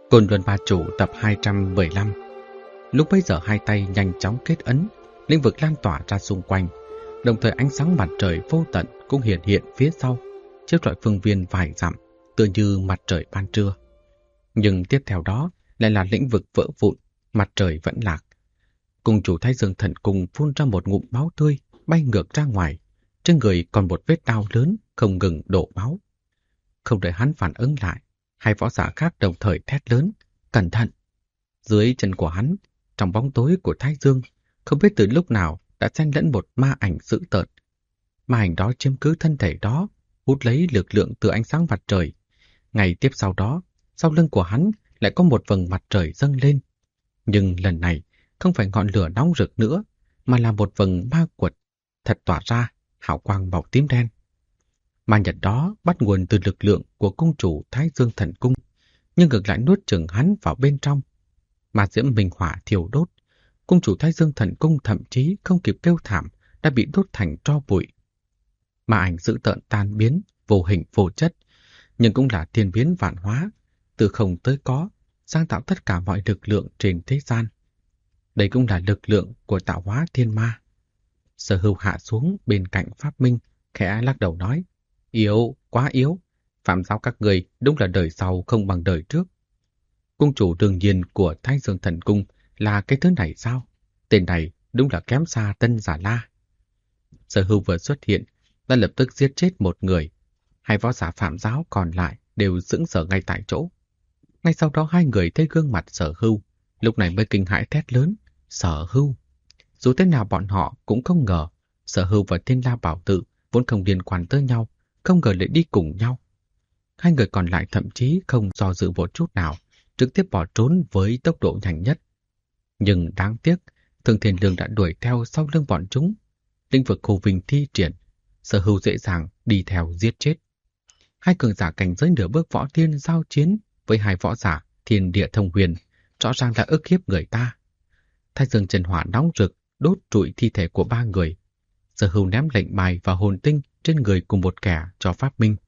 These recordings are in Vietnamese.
Côn Luân Ma Chủ tập 215. Lúc bấy giờ hai tay nhanh chóng kết ấn, lĩnh vực lan tỏa ra xung quanh, đồng thời ánh sáng mặt trời vô tận cũng hiện hiện phía sau, chiếu rọi phương viên vài dặm, tựa như mặt trời ban trưa. Nhưng tiếp theo đó lại là lĩnh vực vỡ vụn, mặt trời vẫn lạc. Cung chủ Thái Dương Thần Cung phun ra một ngụm máu tươi, bay ngược ra ngoài, trên người còn một vết đao lớn không ngừng đổ máu. Không đợi hắn phản ứng lại, hai võ giả khác đồng thời thét lớn, cẩn thận! Dưới chân của hắn, trong bóng tối của Thái Dương, không biết từ lúc nào đã xen lẫn một ma ảnh dữ tợn. Ma ảnh đó chiếm cứ thân thể đó, hút lấy lực lượng từ ánh sáng mặt trời. Ngày tiếp sau đó, sau lưng của hắn lại có một vầng mặt trời dâng lên. Nhưng lần này không phải ngọn lửa nóng rực nữa, mà là một vầng ma quật, thật tỏa ra hào quang màu tím đen. Ma nhật đó bắt nguồn từ lực lượng của cung chủ Thái Dương Thần Cung, nhưng ngược lại nuốt chửng hắn vào bên trong. Ma diễm minh hỏa thiêu đốt, cung chủ Thái Dương Thần Cung thậm chí không kịp kêu thảm đã bị đốt thành tro bụi. Ma ảnh dữ tợn tan biến, vô hình vô chất, nhưng cũng là thiên biến vạn hóa, từ không tới có, sáng tạo tất cả mọi lực lượng trên thế gian. Đây cũng là lực lượng của tạo hóa thiên ma. Sở Hưu hạ xuống bên cạnh Pháp Minh, khẽ lắc đầu nói, yếu, quá yếu, phạm giáo các người đúng là đời sau không bằng đời trước. Cung chủ đương nhiên của Thái Dương Thần Cung là cái thứ này sao? Tên này đúng là kém xa Tân Giả La. Sở Hưu vừa xuất hiện, đã lập tức giết chết một người. Hai võ giả phạm giáo còn lại đều sững sờ ngay tại chỗ. Ngay sau đó hai người thấy gương mặt Sở Hưu, lúc này mới kinh hãi thét lớn, Sở Hưu! Dù thế nào bọn họ cũng không ngờ, Sở Hưu và Thiên La Bảo Tự vốn không liên quan tới nhau, không ngờ lại đi cùng nhau. Hai người còn lại thậm chí không do dự một chút nào, trực tiếp bỏ trốn với tốc độ nhanh nhất. Nhưng đáng tiếc, Thương Thiên Lương đã đuổi theo sau lưng bọn chúng. Lĩnh vực khu vinh thi triển, Sở Hưu dễ dàng đi theo giết chết. Hai cường giả cảnh giới nửa bước võ thiên giao chiến với hai võ giả thiên địa thông huyền, rõ ràng đã ức hiếp người ta. Thái Dương chân hỏa nóng rực đốt trụi thi thể của ba người. Sở Hưu ném lệnh bài và hồn tinh trên người cùng một kẻ cho Pháp Minh.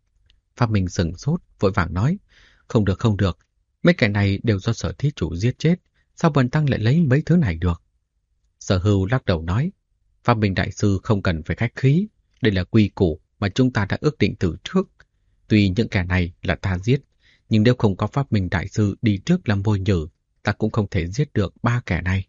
Pháp Minh sửng sốt, vội vàng nói, không được không được, mấy kẻ này đều do Sở thí chủ giết chết, sao bần tăng lại lấy mấy thứ này được? Sở Hưu lắc đầu nói, Pháp Minh đại sư không cần phải khách khí, đây là quy củ mà chúng ta đã ước định từ trước. Tuy những kẻ này là ta giết, nhưng nếu không có Pháp Minh đại sư đi trước làm mồi nhử, ta cũng không thể giết được ba kẻ này.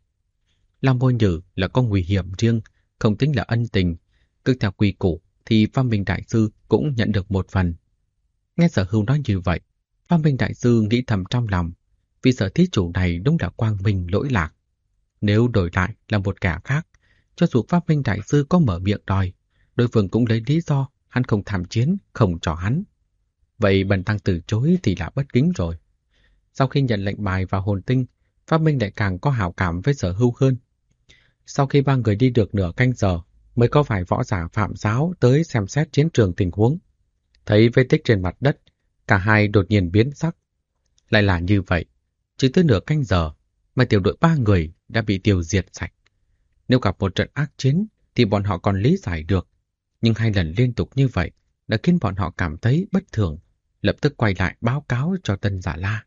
Làm mồi nhử là có nguy hiểm riêng, không tính là ân tình. Cứ theo quy củ thì Pháp Minh đại sư cũng nhận được một phần. Nghe Sở Hưu nói như vậy, Pháp Minh đại sư nghĩ thầm trong lòng, vì Sở thí chủ này đúng là quang minh lỗi lạc. Nếu đổi lại là một kẻ khác, cho dù Pháp Minh đại sư có mở miệng đòi, đối phương cũng lấy lý do hắn không tham chiến, không cho hắn. Vậy bần tăng từ chối thì là bất kính rồi. Sau khi nhận lệnh bài và hồn tinh, Pháp Minh lại càng có hảo cảm với Sở Hưu hơn. Sau khi ba người đi được nửa canh giờ, mới có vài võ giả phạm giáo tới xem xét chiến trường tình huống. Thấy vết tích trên mặt đất, cả hai đột nhiên biến sắc. Lại là như vậy, chỉ tới nửa canh giờ mà tiểu đội ba người đã bị tiêu diệt sạch. Nếu gặp một trận ác chiến thì bọn họ còn lý giải được, nhưng hai lần liên tục như vậy đã khiến bọn họ cảm thấy bất thường, lập tức quay lại báo cáo cho Tân Giả La.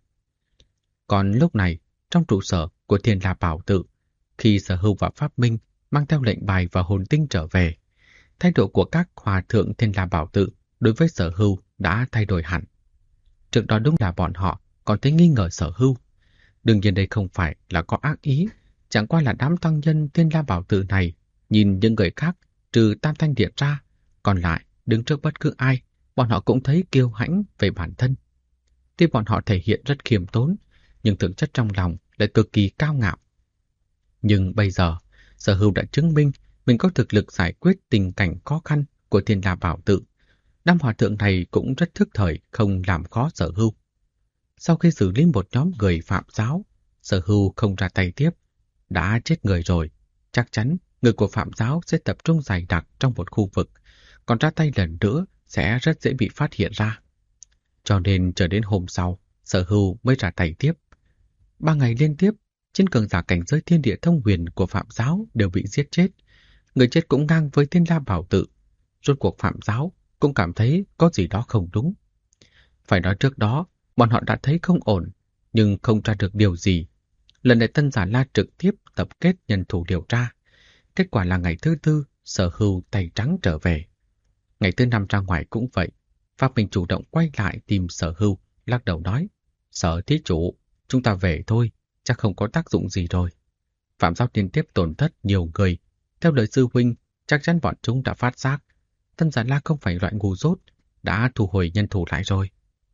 Còn lúc này, trong trụ sở của Thiên La Bảo Tự, khi Sở Hưu và Pháp Minh mang theo lệnh bài và hồn tinh trở về, thái độ của các hòa thượng Thiên La Bảo Tự đối với Sở Hưu đã thay đổi hẳn. Trước đó đúng là bọn họ còn thấy nghi ngờ Sở Hưu. Đương nhiên đây không phải là có ác ý, chẳng qua là đám tăng nhân Thiên La Bảo Tự này nhìn những người khác trừ Tam Thanh Điện ra, còn lại đứng trước bất cứ ai, bọn họ cũng thấy kiêu hãnh về bản thân. Tuy bọn họ thể hiện rất khiêm tốn, nhưng thực chất trong lòng lại cực kỳ cao ngạo. Nhưng bây giờ, Sở Hưu đã chứng minh mình có thực lực giải quyết tình cảnh khó khăn của Thiên La Bảo Tự. Đám hòa thượng này cũng rất thức thời không làm khó Sở Hưu. Sau khi xử lý một nhóm người phạm giáo, Sở Hưu không ra tay tiếp. Đã chết người rồi, chắc chắn người của phạm giáo sẽ tập trung dày đặc trong một khu vực, còn ra tay lần nữa sẽ rất dễ bị phát hiện ra. Cho nên chờ đến hôm sau, Sở Hưu mới ra tay tiếp. 3 ngày liên tiếp, trên cường giả cảnh giới thiên địa thông huyền của phạm giáo đều bị giết chết. Người chết cũng ngang với Thiên La Bảo Tự. Rốt cuộc phạm giáo cũng cảm thấy có gì đó không đúng. Phải nói trước đó, bọn họ đã thấy không ổn, nhưng không tra được điều gì. Lần này Tân Giả La trực tiếp tập kết nhân thủ điều tra. Kết quả là ngày thứ tư, Sở Hưu tay trắng trở về. Ngày thứ năm ra ngoài cũng vậy. Pháp Minh chủ động quay lại tìm Sở Hưu, lắc đầu nói: Sở thí chủ, chúng ta về thôi, chắc không có tác dụng gì rồi. Phạm Giao liên tiếp tổn thất nhiều người. Theo lời sư huynh, chắc chắn bọn chúng đã phát giác. Tân Giả La không phải loại ngu dốt, đã thu hồi nhân thủ lại rồi.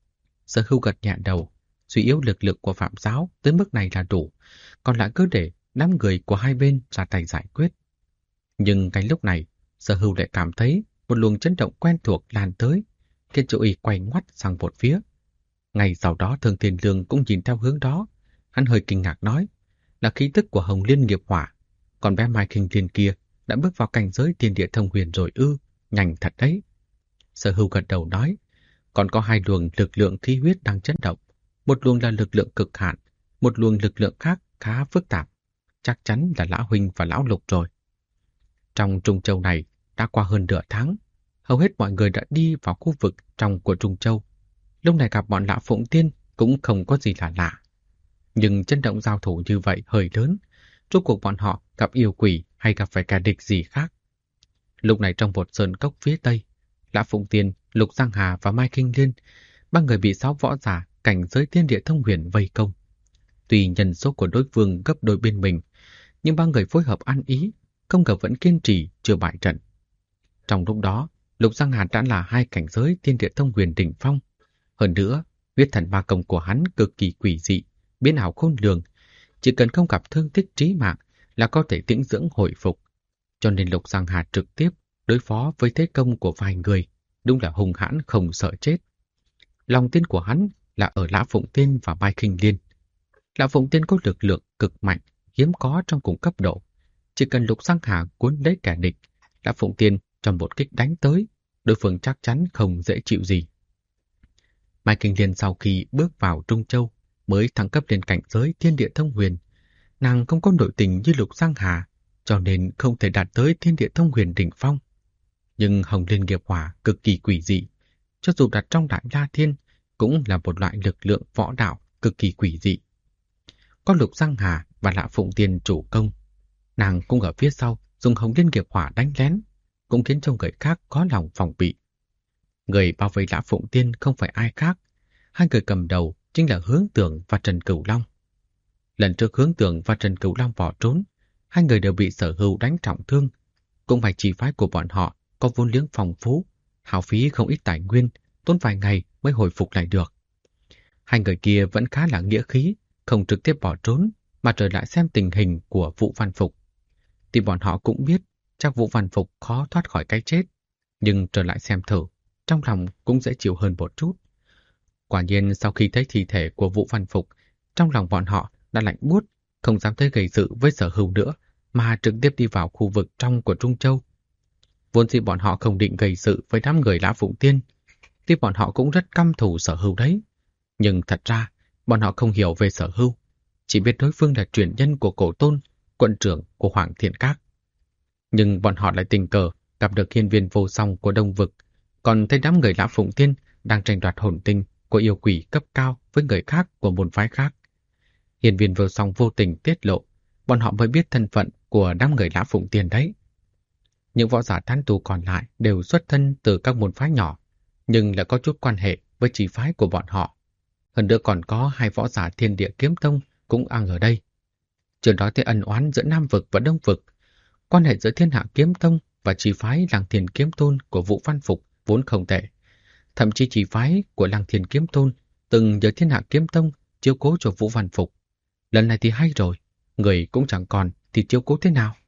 Sở Hưu gật nhẹ đầu, suy yếu lực lượng của Phạm Giáo tới mức này là đủ, còn lại cứ để đám người của hai bên ra tay giải quyết. Nhưng cái lúc này, Sở Hưu lại cảm thấy một luồng chấn động quen thuộc lan tới, khiến cho y quay ngoắt sang một phía. Ngày sau đó Thương Thiên Lương cũng nhìn theo hướng đó, hắn hơi kinh ngạc nói, là khí tức của Hồng Liên nghiệp hỏa, còn bé Mai Kinh Thiên kia đã bước vào cảnh giới thiên địa thông huyền rồi ư, nhanh thật đấy. Sở Hưu gật đầu nói, còn có hai luồng lực lượng khí huyết đang chấn động, một luồng là lực lượng cực hạn, một luồng lực lượng khác khá phức tạp, chắc chắn là Lão Huynh và Lão Lục rồi. Trong Trung Châu này đã qua hơn nửa tháng, hầu hết mọi người đã đi vào khu vực trong của Trung Châu. Lúc này gặp bọn Lã Phụng Tiên cũng không có gì là lạ. Nhưng chấn động giao thủ như vậy hơi lớn, rốt cuộc bọn họ gặp yêu quỷ hay gặp phải kẻ địch gì khác. Lúc này trong một sơn cốc phía tây, Lã Phụng Tiên, Lục Giang Hà và Mai Kinh Liên, ba người bị 6 võ giả cảnh giới thiên địa thông huyền vây công. Tuy nhân số của đối phương gấp đôi bên mình, nhưng ba người phối hợp ăn ý, không ngờ vẫn kiên trì chưa bại trận. Trong lúc đó, Lục Giang Hà đã là hai cảnh giới thiên địa thông huyền đỉnh phong. Hơn nữa, huyết thần ma công của hắn cực kỳ quỷ dị, biến ảo khôn lường, chỉ cần không gặp thương tích trí mạng là có thể tĩnh dưỡng hồi phục. Cho nên Lục Giang Hà trực tiếp đối phó với thế công của vài người, đúng là hung hãn không sợ chết. Lòng tin của hắn là ở Lã Phụng Tiên và Mai Kinh Liên. Lã Phụng Tiên có lực lượng cực mạnh, hiếm có trong cùng cấp độ. Chỉ cần Lục Giang Hà cuốn lấy kẻ địch, Lã Phụng Tiên cho một kích đánh tới, đối phương chắc chắn không dễ chịu gì. Mai Kinh Liên sau khi bước vào Trung Châu mới thăng cấp lên cảnh giới thiên địa thông huyền. Nàng không có nội tình như Lục Giang Hà, cho nên không thể đạt tới thiên địa thông huyền đỉnh phong. Nhưng Hồng Liên nghiệp hỏa cực kỳ quỷ dị, cho dù đặt trong Đại La Thiên cũng là một loại lực lượng võ đạo cực kỳ quỷ dị. Có Lục Giang Hà và Lã Phụng Tiên chủ công, nàng cũng ở phía sau dùng Hồng Liên nghiệp hỏa đánh lén, cũng khiến cho người khác có lòng phòng bị. Người bao vây Lã Phụng Tiên không phải ai khác, hai người cầm đầu chính là Hướng Tường và Trần Cửu Long. Lần trước Hướng Tường và Trần Cửu Long bỏ trốn, hai người đều bị Sở Hưu đánh trọng thương. Cũng phải chỉ phái của bọn họ có vốn liếng phong phú, hao phí không ít tài nguyên, tốn vài ngày mới hồi phục lại được. Hai người kia vẫn khá là nghĩa khí, không trực tiếp bỏ trốn, mà trở lại xem tình hình của Vũ Văn Phục. Thì bọn họ cũng biết chắc Vũ Văn Phục khó thoát khỏi cái chết, nhưng trở lại xem thử, trong lòng cũng dễ chịu hơn một chút. Quả nhiên sau khi thấy thi thể của Vũ Văn Phục, trong lòng bọn họ đã lạnh buốt, không dám tới gây sự với Sở Hưu nữa, mà trực tiếp đi vào khu vực trong của Trung Châu. Vốn dĩ bọn họ không định gây sự với đám người Lã Phụng Tiên, thì bọn họ cũng rất căm thù Sở Hưu đấy. Nhưng thật ra, bọn họ không hiểu về Sở Hưu, chỉ biết đối phương là truyền nhân của Cổ Tôn, quận trưởng của Hoàng Thiên Các. Nhưng bọn họ lại tình cờ gặp được hiên viên vô song của Đông Vực, còn thấy đám người Lã Phụng Tiên đang tranh đoạt hồn tinh của yêu quỷ cấp cao với người khác của môn phái khác. Hiên viên vô song vô tình tiết lộ, bọn họ mới biết thân phận của đám người Lã Phụng Tiên đấy. Những võ giả tán tu còn lại đều xuất thân từ các môn phái nhỏ, nhưng lại có chút quan hệ với chỉ phái của bọn họ. Hơn nữa còn có hai võ giả Thiên Địa Kiếm Tông cũng ăn ở đây. Chưa nói tới ân oán giữa Nam Vực và Đông Vực, quan hệ giữa Thiên Hạ Kiếm Tông và chỉ phái Lăng Thiên Kiếm Tôn của Vũ Văn Phục vốn không tệ. Thậm chí chỉ phái của Lăng Thiên Kiếm Tôn từng nhờ Thiên Hạ Kiếm Tông chiếu cố cho Vũ Văn Phục. Lần này thì hay rồi, người cũng chẳng còn thì chiếu cố thế nào?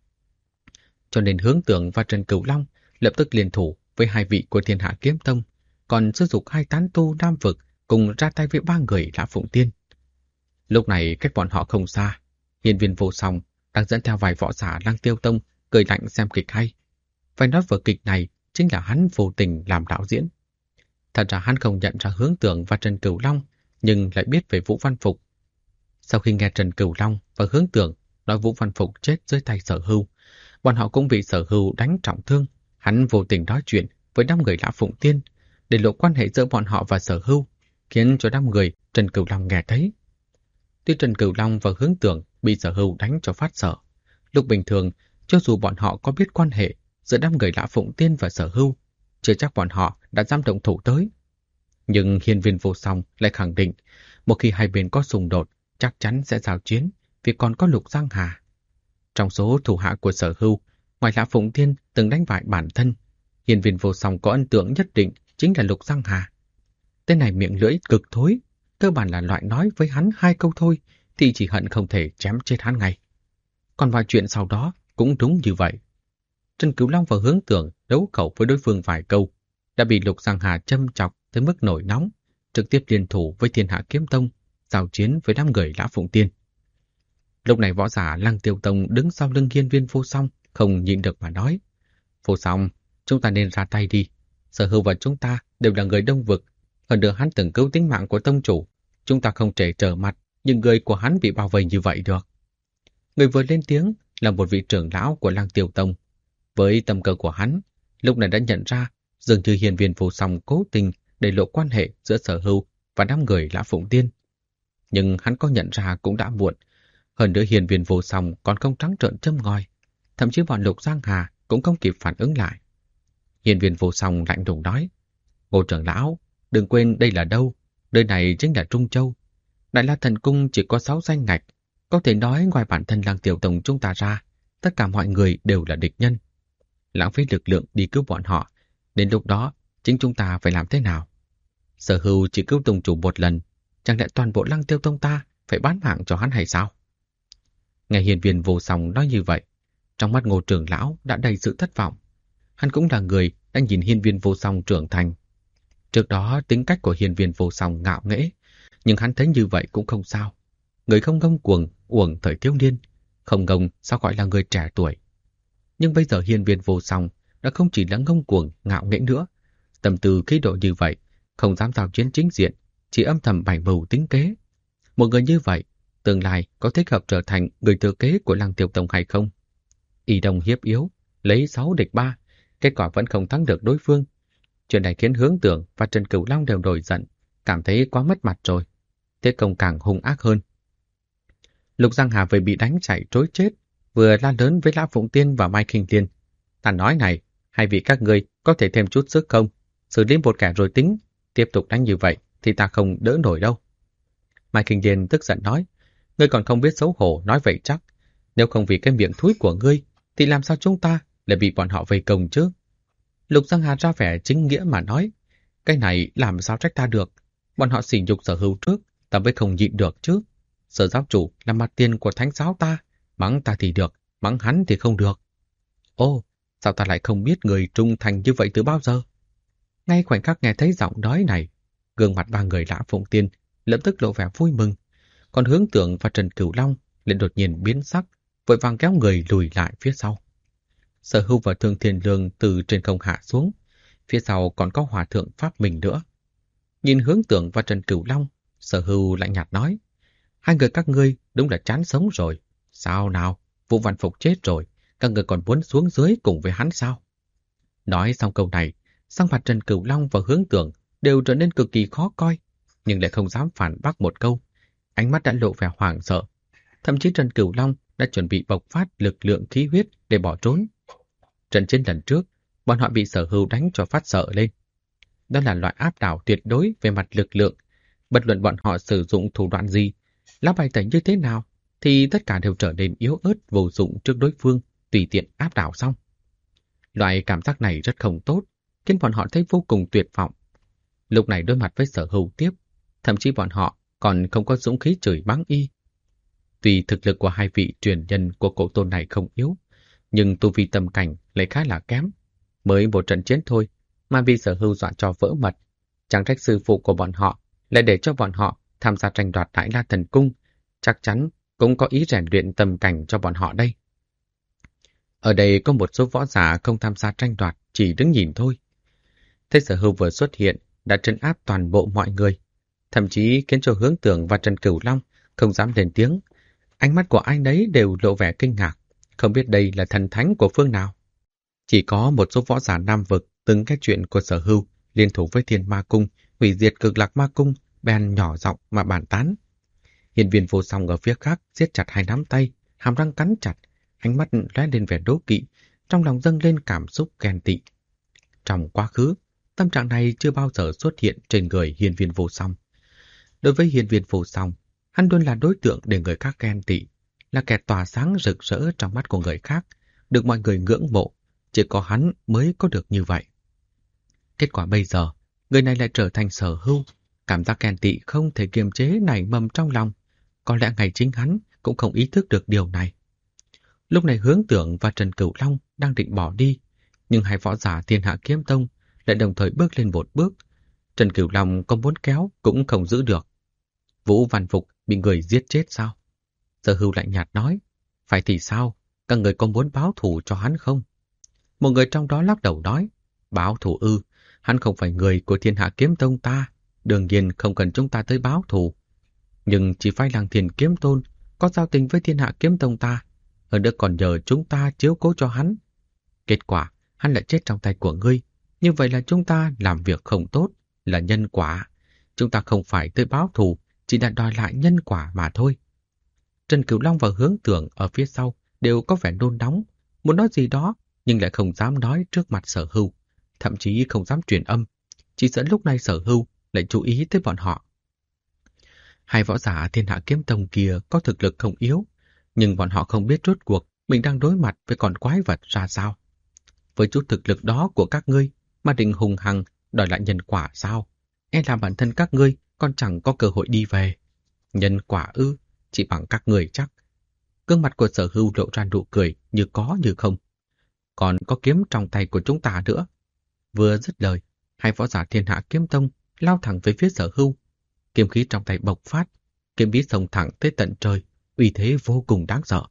Cho nên Hướng Tường và Trần Cửu Long lập tức liên thủ với hai vị của Thiên Hạ Kiếm Tông, còn sử dụng hai tán tu Nam Vực cùng ra tay với ba người Lã Phụng Tiên. Lúc này cách bọn họ không xa, hiên viên vô song đang dẫn theo vài võ giả Lăng Tiêu Tông cười lạnh xem kịch hay. Phải nói vở kịch này chính là hắn vô tình làm đạo diễn. Thật ra hắn không nhận ra Hướng Tường và Trần Cửu Long, nhưng lại biết về Vũ Văn Phục. Sau khi nghe Trần Cửu Long và Hướng Tường nói Vũ Văn Phục chết dưới tay Sở Hưu, bọn họ cũng bị Sở Hưu đánh trọng thương, hắn vô tình nói chuyện với đám người Lã Phụng Tiên để lộ quan hệ giữa bọn họ và Sở Hưu, khiến cho đám người Trần Cửu Long nghe thấy. Tuy Trần Cửu Long và Hướng Tưởng bị Sở Hưu đánh cho phát sợ, lúc bình thường, cho dù bọn họ có biết quan hệ giữa đám người Lã Phụng Tiên và Sở Hưu, chưa chắc bọn họ đã dám động thủ tới. Nhưng Hiên Viên Vô Song lại khẳng định, một khi hai bên có xung đột, chắc chắn sẽ giao chiến, vì còn có Lục Giang Hà. Trong số thủ hạ của Sở Hưu, ngoài Lã Phụng Tiên từng đánh bại bản thân, Hiên Viên Vô Song có ấn tượng nhất định chính là Lục Giang Hà. Tên này miệng lưỡi cực thối, cơ bản là loại nói với hắn 2 câu thôi thì chỉ hận không thể chém chết hắn ngay. Còn vài chuyện sau đó cũng đúng như vậy. Trần Cửu Long và Hướng Tưởng đấu khẩu với đối phương vài câu, đã bị Lục Giang Hà châm chọc tới mức nổi nóng, trực tiếp liên thủ với Thiên Hạ Kiếm Tông, giao chiến với đám người Lã Phụng Tiên. Lúc này võ giả Lăng Tiêu Tông đứng sau lưng Hiên Viên Vô Song, không nhịn được mà nói: Vô Song, chúng ta nên ra tay đi. Sở Hưu và chúng ta đều là người Đông Vực, hơn nữa hắn từng cứu tính mạng của tông chủ, chúng ta không thể trở mặt nhưng người của hắn bị bao vây như vậy được. Người vừa lên tiếng là một vị trưởng lão của Lăng Tiêu Tông. Với tâm cơ của hắn, lúc này đã nhận ra dường như Hiên Viên Vô Song cố tình để lộ quan hệ giữa Sở Hưu và đám người Lã Phụng Tiên. Nhưng hắn có nhận ra cũng đã muộn. Hơn nữa Hiên Viên Vô Song còn không trắng trợn châm ngòi, thậm chí bọn Lục Giang Hà cũng không kịp phản ứng lại. Hiên Viên Vô Song lạnh lùng nói: Ngô trưởng lão, đừng quên đây là đâu, nơi này chính là Trung Châu. Đại La Thần Cung chỉ có 6 danh ngạch, có thể nói ngoài bản thân Lăng Tiểu Tông chúng ta ra, tất cả mọi người đều là địch nhân. Lãng phí lực lượng đi cứu bọn họ, đến lúc đó chính chúng ta phải làm thế nào? Sở Hưu chỉ cứu tông chủ một lần, chẳng lẽ toàn bộ Lăng Tiêu Tông ta phải bán mạng cho hắn hay sao? Nghe Hiên Viên Vô Song nói như vậy, trong mắt Ngô trưởng lão đã đầy sự thất vọng. Hắn cũng là người đã nhìn Hiên Viên Vô Song trưởng thành. Trước đó tính cách của Hiên Viên Vô Song ngạo nghễ, nhưng hắn thấy như vậy cũng không sao. Người không ngông cuồng uổng thời thiếu niên, không ngông sao gọi là người trẻ tuổi. Nhưng bây giờ Hiên Viên Vô Song đã không chỉ là ngông cuồng ngạo nghễ nữa, tâm tư khí độ như vậy, không dám giao chiến chính diện, chỉ âm thầm bày mưu tính kế. Một người như vậy, tương lai có thích hợp trở thành người thừa kế của Lăng Tiêu Tông hay không? Y đông hiếp yếu, lấy 6 địch 3, kết quả vẫn không thắng được đối phương. Chuyện này khiến Hướng Tưởng và Trần Cửu Long đều nổi giận, cảm thấy quá mất mặt rồi. Thế công càng hung ác hơn. Lục Giang Hà vừa bị đánh chạy trối chết, vừa la lớn với Lã Phụng Tiên và Mai Kinh Tiên. Ta nói này, hai vị các ngươi có thể thêm chút sức không? Xử lý một kẻ rồi tính, tiếp tục đánh như vậy thì ta không đỡ nổi đâu. Mai Kinh Tiên tức giận nói, ngươi còn không biết xấu hổ nói vậy chắc. Nếu không vì cái miệng thúi của ngươi, thì làm sao chúng ta lại bị bọn họ vây công chứ? Lục Giang Hà ra vẻ chính nghĩa mà nói, cái này làm sao trách ta được? Bọn họ sỉ nhục Sở Hưu trước, ta mới không nhịn được chứ. Sở giáo chủ là mặt tiền của thánh giáo ta, mắng ta thì được, mắng hắn thì không được. Ô, sao ta lại không biết người trung thành như vậy từ bao giờ? Ngay khoảnh khắc nghe thấy giọng nói này, gương mặt ba người Lã Phụng Tiên lập tức lộ vẻ vui mừng, còn Hướng Tưởng và Trần Cửu Long lại đột nhiên biến sắc, vội vàng kéo người lùi lại phía sau. Sở Hưu và Thương Thiên Lương từ trên không hạ xuống, phía sau còn có Hòa Thượng Pháp Minh nữa. Nhìn Hướng Tưởng và Trần Cửu Long, Sở Hưu lạnh nhạt nói, hai người các ngươi đúng là chán sống rồi. Sao nào, Vũ Văn Phục chết rồi, các người còn muốn xuống dưới cùng với hắn sao? Nói xong câu này, sắc mặt Trần Cửu Long và Hướng Tưởng đều trở nên cực kỳ khó coi, nhưng lại không dám phản bác một câu. Ánh mắt đã lộ vẻ hoảng sợ. Thậm chí Trần Cửu Long đã chuẩn bị bộc phát lực lượng khí huyết để bỏ trốn. Trận chiến lần trước, bọn họ bị Sở Hưu đánh cho phát sợ lên. Đó là loại áp đảo tuyệt đối về mặt lực lượng. Bất luận bọn họ sử dụng thủ đoạn gì, lá bài tẩy như thế nào, thì tất cả đều trở nên yếu ớt vô dụng trước đối phương, tùy tiện áp đảo xong. Loại cảm giác này rất không tốt, khiến bọn họ thấy vô cùng tuyệt vọng. Lúc này đối mặt với Sở Hưu tiếp, thậm chí bọn họ còn không có dũng khí chửi mắng y. Tuy thực lực của hai vị truyền nhân của cổ tôn này không yếu, nhưng tu vi tâm cảnh lại khá là kém. Mới một trận chiến thôi mà bị Sở Hưu dọa cho vỡ mật. Chẳng trách sư phụ của bọn họ lại để cho bọn họ tham gia tranh đoạt Đại La Thần Cung, chắc chắn cũng có ý rèn luyện tâm cảnh cho bọn họ đây. Ở đây có một số võ giả không tham gia tranh đoạt, chỉ đứng nhìn thôi. Thế Sở Hưu vừa xuất hiện đã trấn áp toàn bộ mọi người, thậm chí khiến cho Hướng Tưởng và Trần Cửu Long không dám lên tiếng. Ánh mắt của ai nấy đều lộ vẻ kinh ngạc, không biết đây là thần thánh của phương nào. Chỉ có một số võ giả Nam Vực từng nghe chuyện của Sở Hưu liên thủ với Thiên Ma Cung, hủy diệt Cực Lạc Ma Cung, bèn nhỏ giọng mà bàn tán. Hiên Viên Vô Song ở phía khác siết chặt hai nắm tay, hàm răng cắn chặt, ánh mắt lóe lên vẻ đố kỵ, trong lòng dâng lên cảm xúc ghen tị. Trong quá khứ, tâm trạng này chưa bao giờ xuất hiện trên người Hiên Viên Vô Song. Đối với Hiên Viên Vô Song, hắn luôn là đối tượng để người khác ghen tị, là kẻ tỏa sáng rực rỡ trong mắt của người khác, được mọi người ngưỡng mộ, chỉ có hắn mới có được như vậy. Kết quả bây giờ, người này lại trở thành Sở Hưu, cảm giác ghen tị không thể kiềm chế nảy mầm trong lòng, có lẽ ngày chính hắn cũng không ý thức được điều này. Lúc này Hướng Tưởng và Trần Cửu Long đang định bỏ đi, nhưng hai võ giả Thiên Hạ Kiếm Tông lại đồng thời bước lên một bước. Trần Cửu Long có muốn kéo cũng không giữ được. Vũ Văn Phục bị người giết chết sao? Sở Hưu lạnh nhạt nói, phải thì sao? Các người có muốn báo thù cho hắn không? Một người trong đó lắc đầu nói, báo thù ư? Hắn không phải người của Thiên Hạ Kiếm Tông ta, đương nhiên không cần chúng ta tới báo thù. Nhưng chỉ phải Lăng Thiên Kiếm Tôn có giao tình với Thiên Hạ Kiếm Tông ta, hơn nữa còn nhờ chúng ta chiếu cố cho hắn. Kết quả, hắn lại chết trong tay của ngươi. Như vậy là chúng ta làm việc không tốt, là nhân quả. Chúng ta không phải tới báo thù, chỉ là đòi lại nhân quả mà thôi. Trần Cửu Long và Hướng Tưởng ở phía sau đều có vẻ nôn nóng, muốn nói gì đó nhưng lại không dám nói trước mặt Sở Hưu, thậm chí không dám truyền âm, chỉ sợ lúc này Sở Hưu lại chú ý tới bọn họ. Hai võ giả Thiên Hạ Kiếm Tông kia có thực lực không yếu, nhưng bọn họ không biết rốt cuộc mình đang đối mặt với con quái vật ra sao. Với chút thực lực đó của các ngươi mà định hùng hăng đòi lại nhân quả sao? E là bản thân các ngươi còn chẳng có cơ hội đi về. Nhân quả ư? Chỉ bằng các người chắc. Gương mặt của Sở Hưu lộ ra nụ cười như có như không. Còn có kiếm trong tay của chúng ta nữa. Vừa dứt lời, hai võ giả Thiên Hạ Kiếm Tông lao thẳng về phía Sở Hưu. Kiếm khí trong tay bộc phát, kiếm khí xông thẳng tới tận trời, uy thế vô cùng đáng sợ.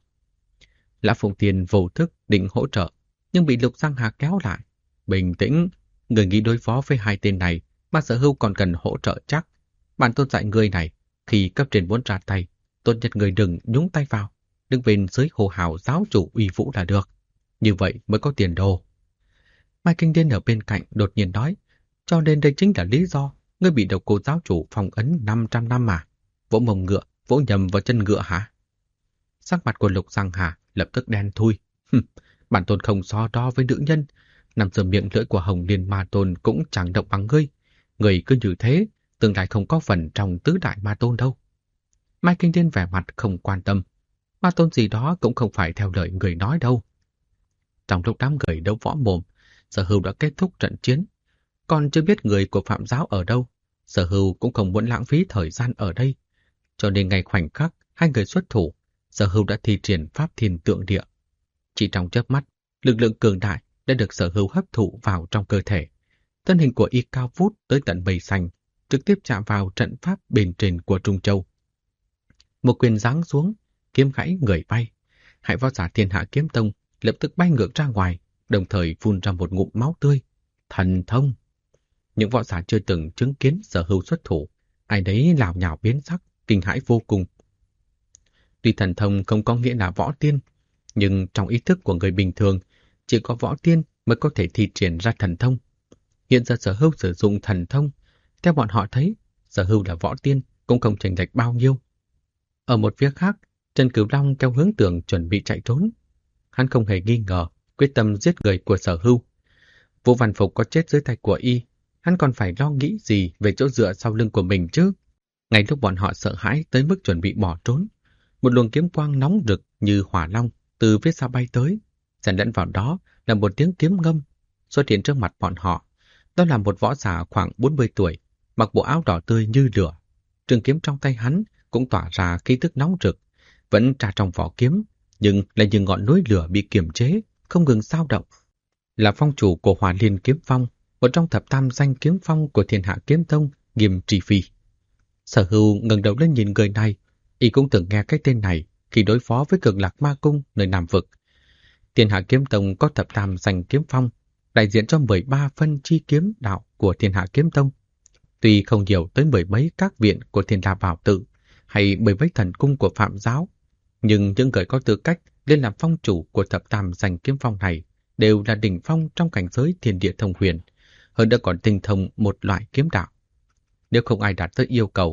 Lã Phụng Tiên vô thức định hỗ trợ, nhưng bị Lục Giang Hà kéo lại. Bình tĩnh, người nghĩ đối phó với hai tên này mà Sở Hưu còn cần hỗ trợ chắc. Bản tôn dạy người này, khi cấp trên muốn ra tay, tốt nhất người đừng nhúng tay vào, đứng bên dưới hô hào giáo chủ uy vũ là được. Như vậy mới có tiền đồ. Mai Kinh Điên ở bên cạnh đột nhiên nói, cho nên đây chính là lý do ngươi bị độc cô giáo chủ phong ấn 500 năm mà. Vỗ mông ngựa, vỗ nhầm vào chân ngựa hả? Sắc mặt của Lục Giang Hà lập tức đen thui. Bản tôn không so đo với nữ nhân. Nằm giờ miệng lưỡi của Hồng Liên Ma Tôn cũng chẳng động bằng ngươi. Ngươi cứ như thế, tương lai không có phần trong tứ đại Ma Tôn đâu. Mai Kinh Điên vẻ mặt không quan tâm. Ma Tôn gì đó cũng không phải theo lời người nói đâu. Trong lúc đám người đấu võ mồm, Sở Hưu đã kết thúc trận chiến. Còn chưa biết người của Phạm Giáo ở đâu, Sở Hưu cũng không muốn lãng phí thời gian ở đây. Cho nên ngay khoảnh khắc hai người xuất thủ, Sở Hưu đã thi triển Pháp Thiên Tượng Địa. Chỉ trong chớp mắt, lực lượng cường đại đã được Sở Hưu hấp thụ vào trong cơ thể. Thân hình của y cao vút tới tận bầy xanh, trực tiếp chạm vào trận pháp bên trên của Trung Châu. Một quyền giáng xuống, kiếm gãy người bay. Hai võ giả Thiên Hạ Kiếm Tông lập tức bay ngược ra ngoài, đồng thời phun ra một ngụm máu tươi. Thần thông! Những võ giả chưa từng chứng kiến Sở Hưu xuất thủ, ai đấy lảo nhào biến sắc, kinh hãi vô cùng. Tuy thần thông không có nghĩa là võ tiên, nhưng trong ý thức của người bình thường, chỉ có võ tiên mới có thể thi triển ra thần thông. Hiện giờ Sở Hưu sử dụng thần thông, theo bọn họ thấy, Sở Hưu là võ tiên cũng không chênh lệch bao nhiêu. Ở một phía khác, Trần Cửu Long kéo Hướng Tưởng chuẩn bị chạy trốn. Hắn không hề nghi ngờ, quyết tâm giết người của Sở Hưu. Vũ Văn Phục có chết dưới tay của y, hắn còn phải lo nghĩ gì về chỗ dựa sau lưng của mình chứ? Ngay lúc bọn họ sợ hãi tới mức chuẩn bị bỏ trốn, một luồng kiếm quang nóng rực như hỏa long từ phía sau bay tới, xen lẫn vào đó là một tiếng kiếm ngâm xuất hiện trước mặt bọn họ. Đó là một võ giả khoảng 40 tuổi, mặc bộ áo đỏ tươi như lửa. Trường kiếm trong tay hắn cũng tỏa ra khí tức nóng rực, vẫn tra trong vỏ kiếm, nhưng lại như ngọn núi lửa bị kiềm chế, không ngừng dao động. Là phong chủ của Hỏa Liên Kiếm Phong, một trong thập tam danh kiếm phong của Thiên Hạ Kiếm Tông, Nghiêm Trì Phi. Sở Hưu ngẩng đầu lên nhìn người này, y cũng từng nghe cái tên này khi đối phó với Cực Lạc Ma Cung nơi Nam Vực. Thiên Hạ Kiếm Tông có thập tam danh kiếm phong, đại diện cho 13 phân chi kiếm đạo của Thiên Hạ Kiếm Tông. Tuy không nhiều tới 10 mấy các viện của Thiên La Bảo Tự hay 10 mấy thần cung của Phạm Giáo, nhưng những người có tư cách lên làm phong chủ của thập tam danh kiếm phong này đều là đỉnh phong trong cảnh giới thiên địa thông huyền, hơn nữa còn tinh thông một loại kiếm đạo. Nếu không ai đạt tới yêu cầu,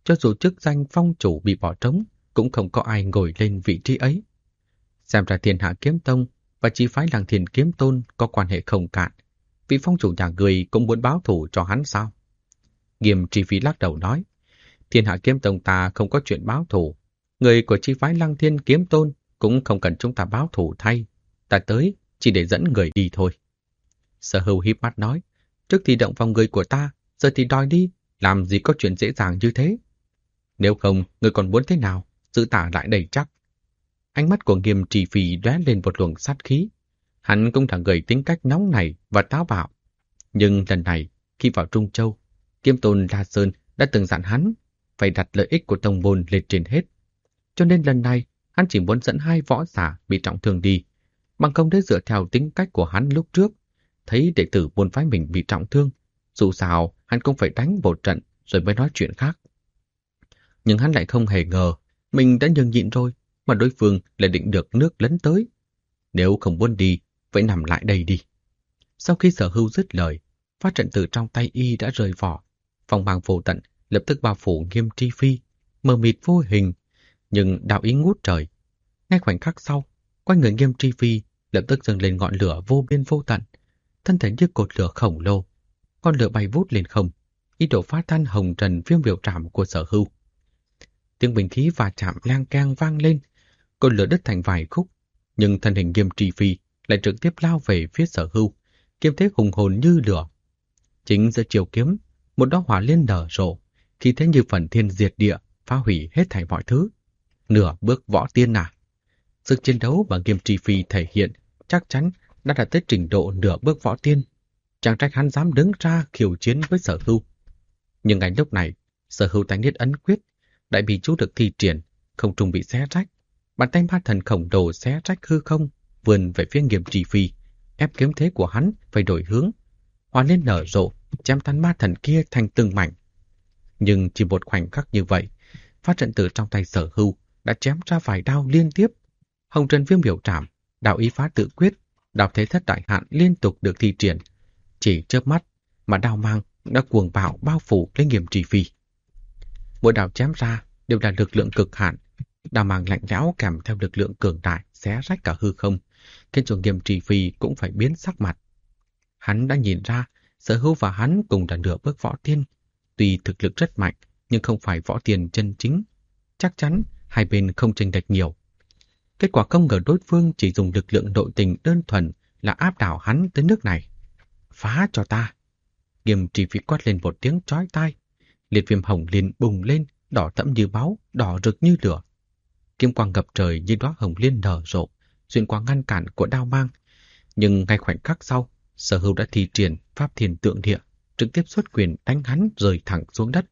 cho dù chức danh phong chủ bị bỏ trống, cũng không có ai ngồi lên vị trí ấy. Xem ra Thiên Hạ Kiếm Tông và chi phái Lăng Thiên Kiếm Tôn có quan hệ không cạn. Vị phong chủ nhà người cũng muốn báo thù cho hắn sao? Nghiêm Tri Phi lắc đầu nói, Thiên Hạ Kiếm Tông ta không có chuyện báo thù. Người của chi phái Lăng Thiên Kiếm Tôn cũng không cần chúng ta báo thù thay. Ta tới chỉ để dẫn người đi thôi. Sở Hưu híp mắt nói, trước thì động vào người của ta, giờ thì đòi đi, làm gì có chuyện dễ dàng như thế. Nếu không, người còn muốn thế nào, giữ tả lại đầy chắc. Ánh mắt của Nghiêm Tri Phi lóe lên một luồng sát khí. Hắn cũng là người tính cách nóng nảy và táo bạo. Nhưng lần này, khi vào Trung Châu, Kiếm Tôn La Sơn đã từng dặn hắn phải đặt lợi ích của tông môn lên trên hết. Cho nên lần này, hắn chỉ muốn dẫn 2 võ giả bị trọng thương đi, bằng không để dựa theo tính cách của hắn lúc trước, thấy đệ tử môn phái mình bị trọng thương, dù sao hắn cũng phải đánh một trận rồi mới nói chuyện khác. Nhưng hắn lại không hề ngờ mình đã nhường nhịn rồi, mà đối phương lại định được nước lấn tới. Nếu không muốn đi, vậy nằm lại đây đi. Sau khi Sở Hưu dứt lời, phát trận từ trong tay y đã rời vỏ. Phong mang vô tận lập tức bao phủ Nghiêm Tri Phi, mờ mịt vô hình, nhưng đạo ý ngút trời. Ngay khoảnh khắc sau, quanh người Nghiêm Tri Phi lập tức dâng lên ngọn lửa vô biên vô tận, thân thể như cột lửa khổng lồ. Con lửa bay vút lên không, ý đồ phá tan hồng trần viêm biểu trảm của Sở Hưu. Tiếng binh khí va chạm lang keng vang lên, con lửa đứt thành vài khúc, nhưng thân hình Nghiêm Tri Phi lại trực tiếp lao về phía Sở Hưu, kiếm thế hùng hồn như lửa. Chính giữa chiều kiếm, một đóa hỏa liên nở rộ, khí thế như phần thiên diệt địa, phá hủy hết thảy mọi thứ. Nửa bước võ tiên à? Sức chiến đấu mà Nghiêm Tri Phi thể hiện chắc chắn đã đạt tới trình độ nửa bước võ tiên. Chẳng trách hắn dám đứng ra khiêu chiến với Sở Hưu. Nhưng ngay lúc này, Sở Hưu tay niết ấn quyết, đại bì chú được thi triển, không trung bị xé rách. Bàn tay ma thần khổng lồ xé rách hư không, vươn về phía Nghiêm Tri Phi, ép kiếm thế của hắn phải đổi hướng. Hỏa liên nở rộ, chém tan ma thần kia thành từng mảnh. Nhưng chỉ một khoảnh khắc như vậy, phát trận từ trong tay Sở Hưu đã chém ra vài đao liên tiếp. Hồng trần viêm biểu trảm, đạo ý phá tự quyết, đạo thế thất đại hạn liên tục được thi triển. Chỉ chớp mắt mà đao mang đã cuồng bạo bao phủ lên Nghiêm Tri Phi. Mỗi đao chém ra đều là lực lượng cực hạn, đao mang lạnh lẽo kèm theo lực lượng cường đại xé rách cả hư không, khiến cho Nghiêm Tri Phi cũng phải biến sắc mặt. Hắn đã nhìn ra Sở Hưu và hắn cùng là nửa bước võ tiên, tuy thực lực rất mạnh nhưng không phải võ tiên chân chính. Chắc chắn hai bên không chênh lệch nhiều. Kết quả không ngờ đối phương chỉ dùng lực lượng nội tình đơn thuần là áp đảo hắn tới nước này. Phá cho ta! Nghiêm Tri Phi quát lên một tiếng chói tai. Liệt viêm hồng liên bùng lên, đỏ thẫm như máu, đỏ rực như lửa. Kiếm quang ngập trời như đóa hồng liên nở rộ, xuyên qua ngăn cản của đao mang. Nhưng ngay khoảnh khắc sau, Sở Hưu đã thi triển pháp thiên tượng địa, trực tiếp xuất quyền đánh hắn rơi thẳng xuống đất.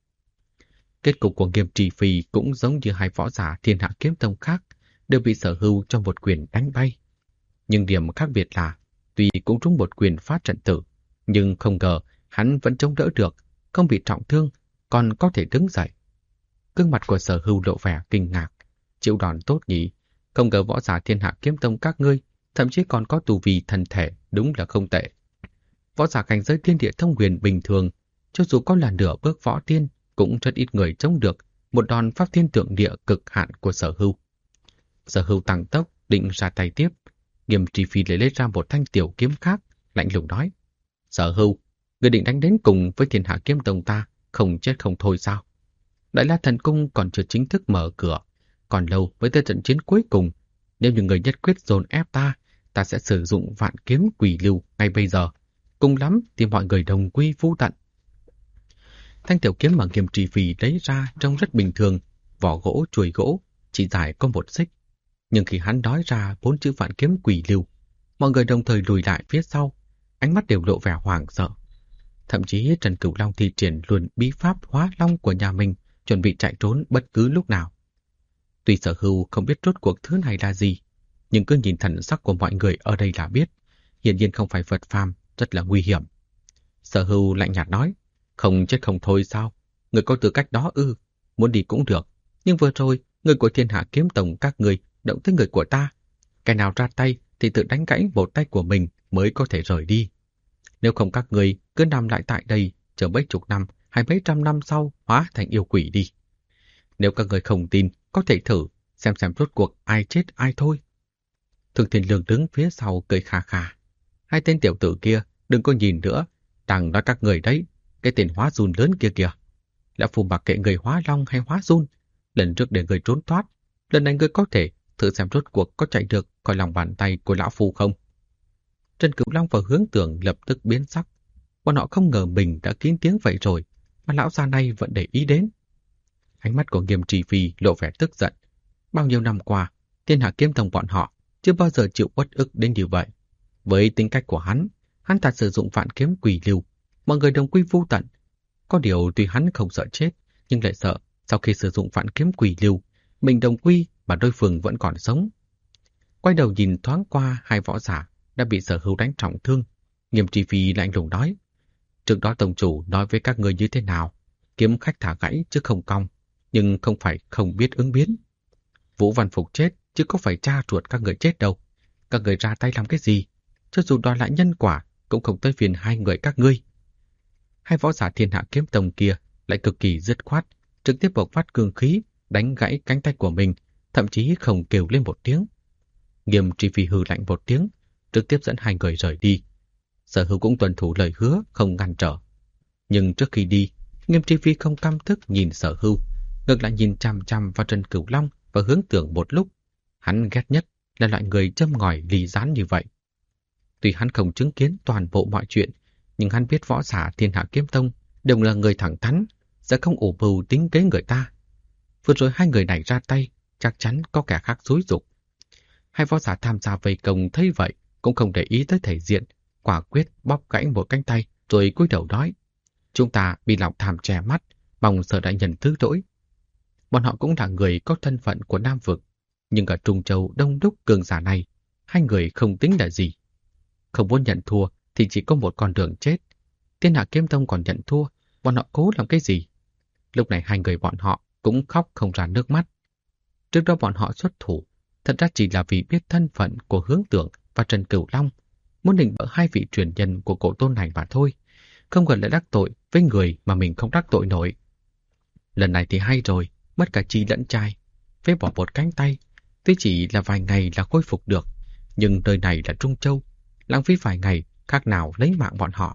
Kết cục của Nghiêm Tri Phi cũng giống như 2 võ giả Thiên Hạ Kiếm Tông khác, đều bị Sở Hưu trong một quyền đánh bay. Nhưng điểm khác biệt là, tuy cũng trúng một quyền phá trận tử, nhưng không ngờ hắn vẫn chống đỡ được, không bị trọng thương, còn có thể đứng dậy. Gương mặt của Sở Hưu lộ vẻ kinh ngạc. Chịu đòn tốt nhỉ, không ngờ võ giả Thiên Hạ Kiếm Tông các ngươi, thậm chí còn có tu vi thần thể, đúng là không tệ. Võ giả cảnh giới thiên địa thông huyền bình thường, cho dù có là nửa bước võ tiên, cũng rất ít người chống được một đòn pháp thiên tượng địa cực hạn của Sở Hưu. Sở Hưu tăng tốc, định ra tay tiếp. Nghiêm Tri Phi lấy ra một thanh tiểu kiếm khác, lạnh lùng nói: Sở Hưu, người định đánh đến cùng với Thiên Hạ Kiếm Tông ta, không chết không thôi sao? Đại La Thần Cung còn chưa chính thức mở cửa, còn lâu với tới trận chiến cuối cùng. Nếu như người nhất quyết dồn ép ta, ta sẽ sử dụng vạn kiếm quỷ lưu ngay bây giờ. Cùng lắm thì mọi người đồng quy vu tận. Thanh tiểu kiếm mà Nghiêm Tri Phi lấy ra trông rất bình thường, vỏ gỗ, chuôi gỗ, chỉ dài có 1 xích. Nhưng khi hắn nói ra 4 chữ vạn kiếm quỷ lưu, mọi người đồng thời lùi lại phía sau, ánh mắt đều lộ vẻ hoảng sợ. Thậm chí Trần Cửu Long thi triển luôn bí pháp hóa long của nhà mình, chuẩn bị chạy trốn bất cứ lúc nào. Tuy Sở Hưu không biết rốt cuộc thứ này là gì, nhưng cứ nhìn thần sắc của mọi người ở đây là biết, hiển nhiên không phải vật phàm, rất là nguy hiểm. Sở Hưu lạnh nhạt nói: Không chết không thôi sao? Người có tư cách đó ư? Muốn đi cũng được, nhưng vừa rồi người của Thiên Hạ Kiếm Tông các người động tới người của ta, cái nào ra tay thì tự đánh gãy một tay của mình mới có thể rời đi. Nếu không các người cứ nằm lại tại đây, chờ mấy chục năm hay mấy trăm năm sau hóa thành yêu quỷ đi. Nếu các người không tin, có thể thử, xem rốt cuộc ai chết ai thôi. Thường Thiên Lương đứng phía sau cười khà khà. Hai tên tiểu tử kia, đừng có nhìn nữa, đang nói các người đấy, cái tên hóa run lớn kia kìa. Lão Phu mặc kệ người hóa long hay hóa run, lần trước để người trốn thoát, lần này người có thể thử xem rốt cuộc có chạy được khỏi lòng bàn tay của Lão Phu không. Trần Cửu Long và Hướng Tưởng lập tức biến sắc. Bọn họ không ngờ mình đã kín tiếng vậy rồi, mà lão già này vẫn để ý đến. Ánh mắt của Nghiêm Trì Phi lộ vẻ tức giận. Bao nhiêu năm qua, Thiên Hạ Kiếm Tông bọn họ chưa bao giờ chịu uất ức đến như vậy. Với tính cách của hắn ta sử dụng vạn kiếm quỷ lưu, mọi người đồng quy vu tận. Có điều tuy hắn không sợ chết, nhưng lại sợ sau khi sử dụng vạn kiếm quỷ lưu, mình đồng quy mà đối phương vẫn còn sống. Quay đầu nhìn thoáng qua hai võ giả đã bị Sở Hữu đánh trọng thương, Nghiêm Trì Phi lạnh lùng nói: trước đó tông chủ nói với các người như thế nào? Kiếm khách thả gãy chứ không cong, nhưng không phải không biết ứng biến. Vũ Văn Phục chết chứ có phải cha ruột các người chết đâu. Các người ra tay làm cái gì? Cho dù đòi lại nhân quả cũng không tới phiền hai người các ngươi. Hai võ giả Thiên Hạ Kiếm Tông kia lại cực kỳ dứt khoát, trực tiếp bộc phát cương khí, đánh gãy cánh tay của mình, thậm chí không kêu lên một tiếng. Nghiêm Trì Phi hừ lạnh một tiếng, trực tiếp dẫn hai người rời đi. Sở Hữu cũng tuân thủ lời hứa, không ngăn trở. Nhưng trước khi đi, Nghiêm Trì Phi không căm tức nhìn Sở Hữu, ngược lại nhìn chằm chằm vào Trần Cửu Long và Hướng Tưởng một lúc. Hắn ghét nhất là loại người châm ngòi ly gián như vậy. Tuy hắn không chứng kiến toàn bộ mọi chuyện, nhưng hắn biết võ giả Thiên Hạ Kiếm Tông đều là người thẳng thắn, sẽ không ủ mưu tính kế người ta. Vừa rồi hai người này ra tay, chắc chắn có kẻ khác xúi giục. Hai võ giả tham gia vây công thấy vậy, cũng không để ý tới thể diện, quả quyết bóp gãy một cánh tay rồi cúi đầu nói: chúng ta bị lòng tham che mắt, mong Sở đại nhân thứ lỗi. Bọn họ cũng là người có thân phận của Nam Vực, nhưng ở Trung Châu đông đúc cường giả này, hai người không tính là gì. Không muốn nhận thua thì chỉ có một con đường chết. Thiên Hạ Kiếm Tông còn nhận thua, bọn họ cố làm cái gì? Lúc này hai người bọn họ cũng khóc không ra nước mắt. Trước đó bọn họ xuất thủ, thật ra chỉ là vì biết thân phận của Hướng Tưởng và Trần Cửu Long, muốn định bỡ hai vị truyền nhân của cổ tôn này mà thôi, không cần lại đắc tội với người mà mình không đắc tội nổi. Lần này thì hay rồi, mất cả chi lẫn trai, phế bỏ một cánh tay, tuy chỉ là vài ngày là khôi phục được, nhưng nơi này là Trung Châu, lãng phí vài ngày khác nào lấy mạng bọn họ.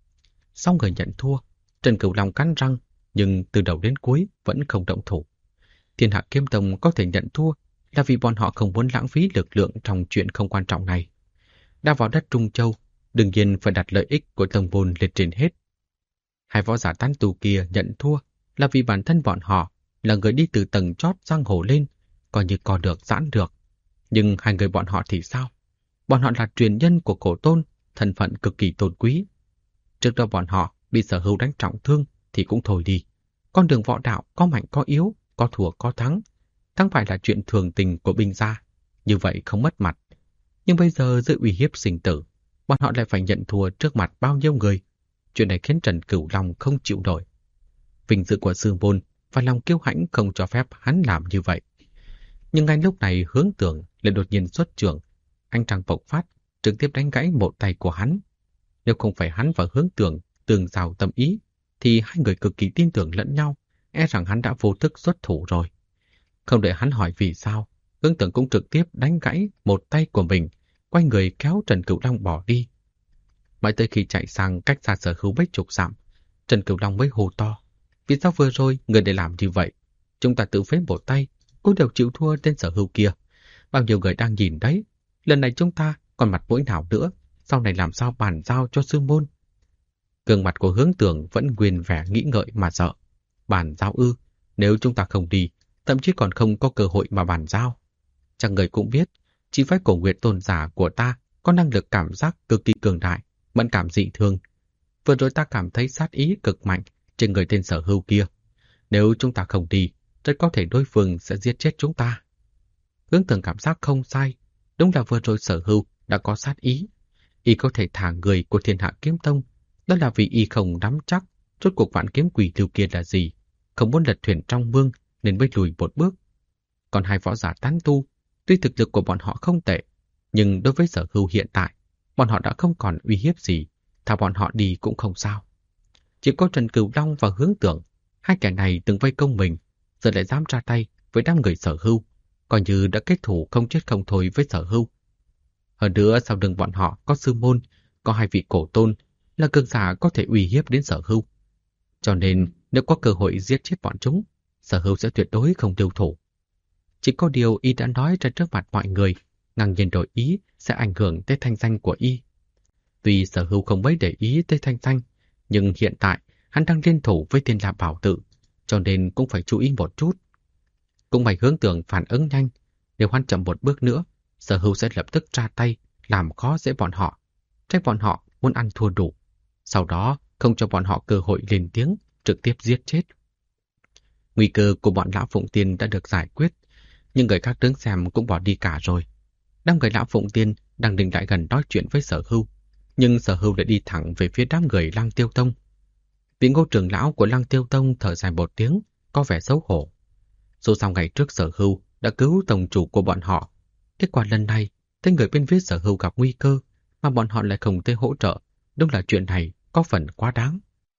Sau người nhận thua, Trần Cửu Long cắn răng, nhưng từ đầu đến cuối vẫn không động thủ. Thiên Hạ Kiếm Tông có thể nhận thua là vì bọn họ không muốn lãng phí lực lượng trong chuyện không quan trọng này. Đã vào đất Trung Châu, đương nhiên phải đặt lợi ích của tông môn lên trên hết. Hai võ giả tán tu kia nhận thua là vì bản thân bọn họ là người đi từ tầng chót giang hồ lên, coi như co được giãn được. Nhưng hai người bọn họ thì sao? Bọn họ là truyền nhân của cổ tôn, thân phận cực kỳ tôn quý. Trước đó bọn họ bị Sở Hữu đánh trọng thương thì cũng thôi đi. Con đường võ đạo có mạnh có yếu, có thua có thắng. Thắng phải là chuyện thường tình của binh gia, như vậy không mất mặt. Nhưng bây giờ dưới uy hiếp sinh tử, bọn họ lại phải nhận thua trước mặt bao nhiêu người. Chuyện này khiến Trần Cửu Long không chịu nổi. Vinh dự của sư môn và lòng kiêu hãnh không cho phép hắn làm như vậy. Nhưng ngay lúc này Hướng Tưởng lại đột nhiên xuất trưởng, anh trăng bộc phát, trực tiếp đánh gãy một tay của hắn. Nếu không phải hắn và Hướng Tưởng tương giao tâm ý, thì hai người cực kỳ tin tưởng lẫn nhau, e rằng hắn đã vô thức xuất thủ rồi. Không đợi hắn hỏi vì sao, Hướng Tưởng cũng trực tiếp đánh gãy một tay của mình, quay người kéo Trần Cửu Long bỏ đi. Mãi tới khi chạy sang cách xa Sở Hữu mấy chục dặm, Trần Cửu Long mới hô to: vì sao vừa rồi người để làm như vậy? Chúng ta tự phế một tay, cũng đều chịu thua tên Sở Hữu kia. Bao nhiêu người đang nhìn đấy, lần này chúng ta còn mặt mũi nào nữa, sau này làm sao bàn giao cho sư môn? Gương mặt của Hướng Tưởng vẫn nguyên vẻ nghĩ ngợi mà sợ. Bàn giao ư? Nếu chúng ta không đi, thậm chí còn không có cơ hội mà bàn giao. Chắc người cũng biết, chỉ phải Cổ Nguyệt tôn giả của ta có năng lực cảm giác cực kỳ cường đại, mẫn cảm dị thường. Vừa rồi ta cảm thấy sát ý cực mạnh trên người tên Sở Hữu kia. Nếu chúng ta không đi, rất có thể đối phương sẽ giết chết chúng ta. Hướng Tưởng cảm giác không sai, đúng là vừa rồi Sở Hữu đã có sát ý. Y có thể thả người của Thiên Hạ Kiếm Tông, đó là vì y không nắm chắc rốt cuộc vạn kiếm quỷ lưu kia là gì, không muốn lật thuyền trong mương nên mới lùi một bước. Còn hai võ giả tán tu, tuy thực lực của bọn họ không tệ, nhưng đối với Sở Hữu hiện tại, bọn họ đã không còn uy hiếp gì, thả bọn họ đi cũng không sao. Chỉ có Trần Cửu Long và Hướng Tưởng, hai kẻ này từng vây công mình, giờ lại dám ra tay với đám người Sở Hưu, coi như đã kết thù không chết không thôi với Sở Hưu. Hơn nữa sau lưng bọn họ có sư môn, có hai vị cổ tôn là cường giả có thể uy hiếp đến Sở Hưu. Cho nên nếu có cơ hội giết chết bọn chúng, Sở Hưu sẽ tuyệt đối không lưu thủ. Chỉ có điều y đã nói ra trước mặt mọi người, ngang nhiên đổi ý sẽ ảnh hưởng tới thanh danh của y. Tuy Sở Hưu không mấy để ý tới thanh danh, nhưng hiện tại hắn đang liên thủ với Thiên La Bảo Tự, cho nên cũng phải chú ý một chút. Cũng may Hướng Tường phản ứng nhanh, nếu hắn chậm một bước nữa, Sở Hưu sẽ lập tức ra tay, làm khó dễ bọn họ, trách bọn họ muốn ăn thua đủ. Sau đó không cho bọn họ cơ hội lên tiếng, trực tiếp giết chết. Nguy cơ của bọn Lão Phụng Tiên đã được giải quyết, nhưng người khác đứng xem cũng bỏ đi cả rồi. Đám người Lão Phụng Tiên đang định lại gần nói chuyện với Sở Hưu, nhưng Sở Hưu lại đi thẳng về phía đám người Lăng Tiêu Tông. Vị Ngô trưởng lão của Lăng Tiêu Tông thở dài một tiếng, có vẻ xấu hổ. Dù sao ngày trước Sở Hưu đã cứu tông chủ của bọn họ, kết quả lần này thấy người bên phía Sở Hưu gặp nguy cơ mà bọn họ lại không tới hỗ trợ, đúng là chuyện này có phần quá đáng.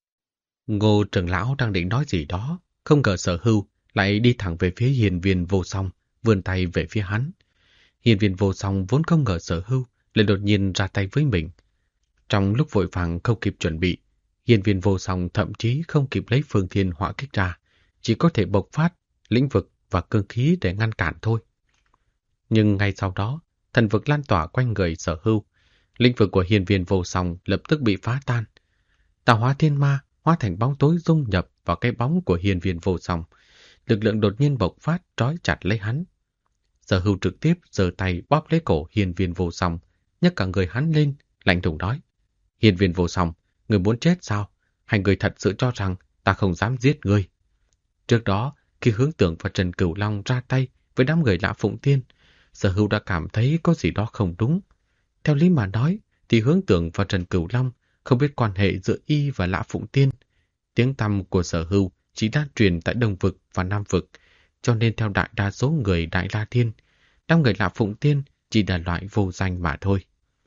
Ngô trưởng lão đang định nói gì đó, không ngờ Sở Hưu lại đi thẳng về phía Hiên Viên Vô Song, vươn tay về phía hắn. Hiên Viên Vô Song vốn không ngờ Sở Hưu lại đột nhiên ra tay với mình. Trong lúc vội vàng không kịp chuẩn bị, Hiên Viên Vô Song thậm chí không kịp lấy Phương Thiên Hỏa Kích ra, chỉ có thể bộc phát lĩnh vực và cương khí để ngăn cản thôi. Nhưng ngay sau đó, thần vực lan tỏa quanh người Sở Hưu, lĩnh vực của Hiên Viên Vô Song lập tức bị phá tan. Tạo hóa thiên ma hóa thành bóng tối dung nhập vào cái bóng của Hiên Viên Vô Song, lực lượng đột nhiên bộc phát trói chặt lấy hắn. Sở Hưu trực tiếp giơ tay bóp lấy cổ Hiên Viên Vô Song, nhấc cả người hắn lên, lạnh lùng nói: "Hiên Viên Vô Song, người muốn chết sao? Hay người thật sự cho rằng ta không dám giết ngươi?" Trước đó, khi Hướng Tưởng và Trần Cửu Long ra tay với đám người Lã Phụng Tiên, Sở Hưu đã cảm thấy có gì đó không đúng. Theo lý mà nói, thì Hướng Tưởng và Trần Cửu Long không biết quan hệ giữa y và Lã Phụng Tiên. Tiếng tăm của Sở Hưu chỉ đang truyền tại Đông Vực và Nam Vực, cho nên theo đại đa số người Đại La Thiên, đám người Lã Phụng Tiên chỉ là loại vô danh mà thôi.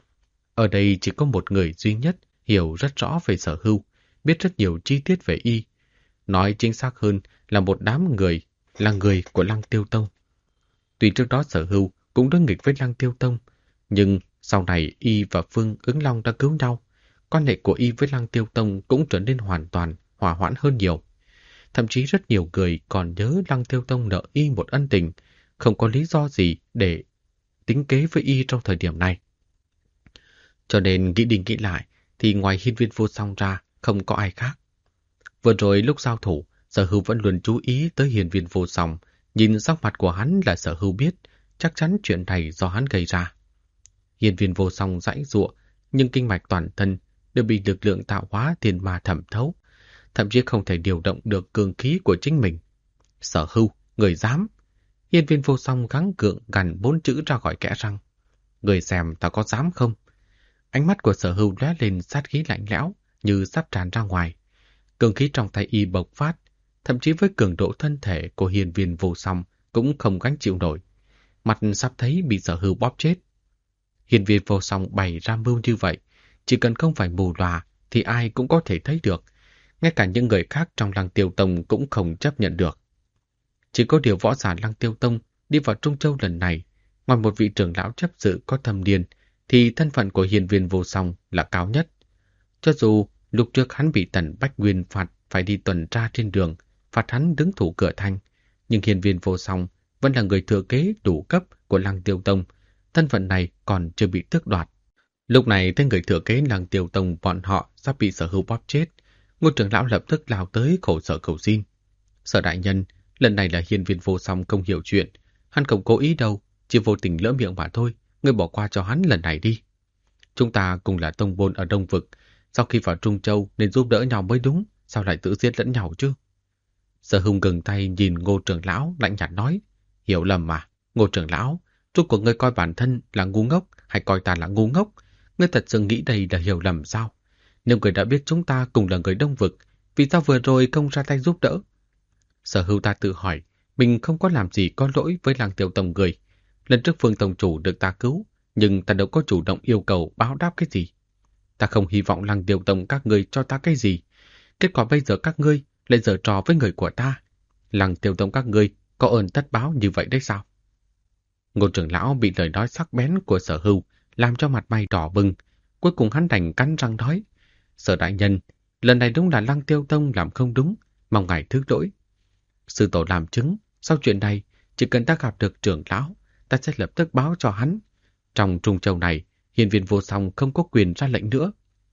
Ở đây chỉ có một người duy nhất hiểu rất rõ về Sở Hưu, biết rất nhiều chi tiết về y. Nói chính xác hơn là một đám người, là người của Lăng Tiêu Tông. Tuy trước đó Sở Hưu cũng đối nghịch với Lăng Tiêu Tông, nhưng sau này y và Phương Ứng Long đã cứu nhau, quan hệ của y với Lăng Tiêu Tông cũng trở nên hoàn toàn hòa hoãn hơn nhiều. Thậm chí rất nhiều người còn nhớ Lăng Tiêu Tông nợ y một ân tình, không có lý do gì để tính kế với y trong thời điểm này. Cho nên nghĩ đi nghĩ lại thì ngoài Hiên Viên Vô Song ra không có ai khác. Vừa rồi lúc giao thủ, Sở Hưu vẫn luôn chú ý tới Hiên Viên Vô Song, nhìn sắc mặt của hắn là Sở Hưu biết chắc chắn chuyện này do hắn gây ra. Hiên Viên Vô Song giãy giụa, nhưng kinh mạch toàn thân đều bị lực lượng tạo hóa thiên ma thẩm thấu, thậm chí không thể điều động được cường khí của chính mình. Sở Hưu, người dám! Hiên Viên Vô Song gắng gượng gằn 4 chữ ra khỏi kẽ răng. Người xem ta có dám không? Ánh mắt của Sở Hưu lóe lên sát khí lạnh lẽo như sắp tràn ra ngoài. Cường khí trong tay y bộc phát, thậm chí với cường độ thân thể của Hiên Viên Vô Song cũng không gánh chịu nổi. Mặt sắp thấy bị Sở Hưu bóp chết. Hiên Viên Vô Song bày ra mưu như vậy, chỉ cần không phải mù lòa thì ai cũng có thể thấy được. Ngay cả những người khác trong Lăng Tiêu Tông cũng không chấp nhận được. Chỉ có điều võ giả Lăng Tiêu Tông đi vào Trung Châu lần này, ngoài một vị trưởng lão chấp sự có thâm niên, thì thân phận của Hiên Viên Vô Song là cao nhất. Cho dù lúc trước hắn bị Tần Bách Nguyên phạt phải đi tuần tra trên đường, phạt hắn đứng thủ cửa thành, nhưng Hiên Viên Vô Song vẫn là người thừa kế đủ cấp của Lăng Tiêu Tông, thân phận này còn chưa bị tước đoạt. Lúc này tên người thừa kế Lăng Tiêu Tông bọn họ sắp bị Sở Hưu bóp chết, Ngô trưởng lão lập tức lao tới khổ sở cầu xin. Sở đại nhân, lần này là Hiên Viên Vô Song không hiểu chuyện, hắn không cố ý đâu, chỉ vô tình lỡ miệng mà thôi, ngươi bỏ qua cho hắn lần này đi. Chúng ta cùng là tông môn ở Đông Vực, sau khi vào Trung Châu nên giúp đỡ nhau mới đúng, sao lại tự giết lẫn nhau chứ? Sở Hưu ngừng tay nhìn Ngô trưởng lão lạnh nhạt nói, hiểu lầm mà, Ngô trưởng lão, rốt cuộc ngươi coi bản thân là ngu ngốc hay coi ta là ngu ngốc? Ngươi thật sự nghĩ đây là hiểu lầm sao? Nếu người đã biết chúng ta cùng là người Đông Vực, vì sao vừa rồi không ra tay giúp đỡ? Sở Hưu ta tự hỏi, mình không có làm gì có lỗi với Lăng Tiêu Tông người. Lần trước Phương Tông Chủ được ta cứu, nhưng ta đâu có chủ động yêu cầu báo đáp cái gì. Ta không hy vọng Lăng Tiêu Tông các ngươi cho ta cái gì. Kết quả bây giờ các ngươi lại giở trò với người của ta. Lăng Tiêu Tông các ngươi có ơn tất báo như vậy đấy sao? Ngô trưởng lão bị lời nói sắc bén của Sở Hưu làm cho mặt mày đỏ bừng, cuối cùng hắn đành cắn răng nói: Sở đại nhân, lần này đúng là Lăng Tiêu Tông làm không đúng, mong ngài thứ lỗi. Sư tổ làm chứng, sau chuyện này, chỉ cần ta gặp được trưởng lão, ta sẽ lập tức báo cho hắn. Trong Trung Châu này, hiên viên vô song không có quyền ra lệnh nữa.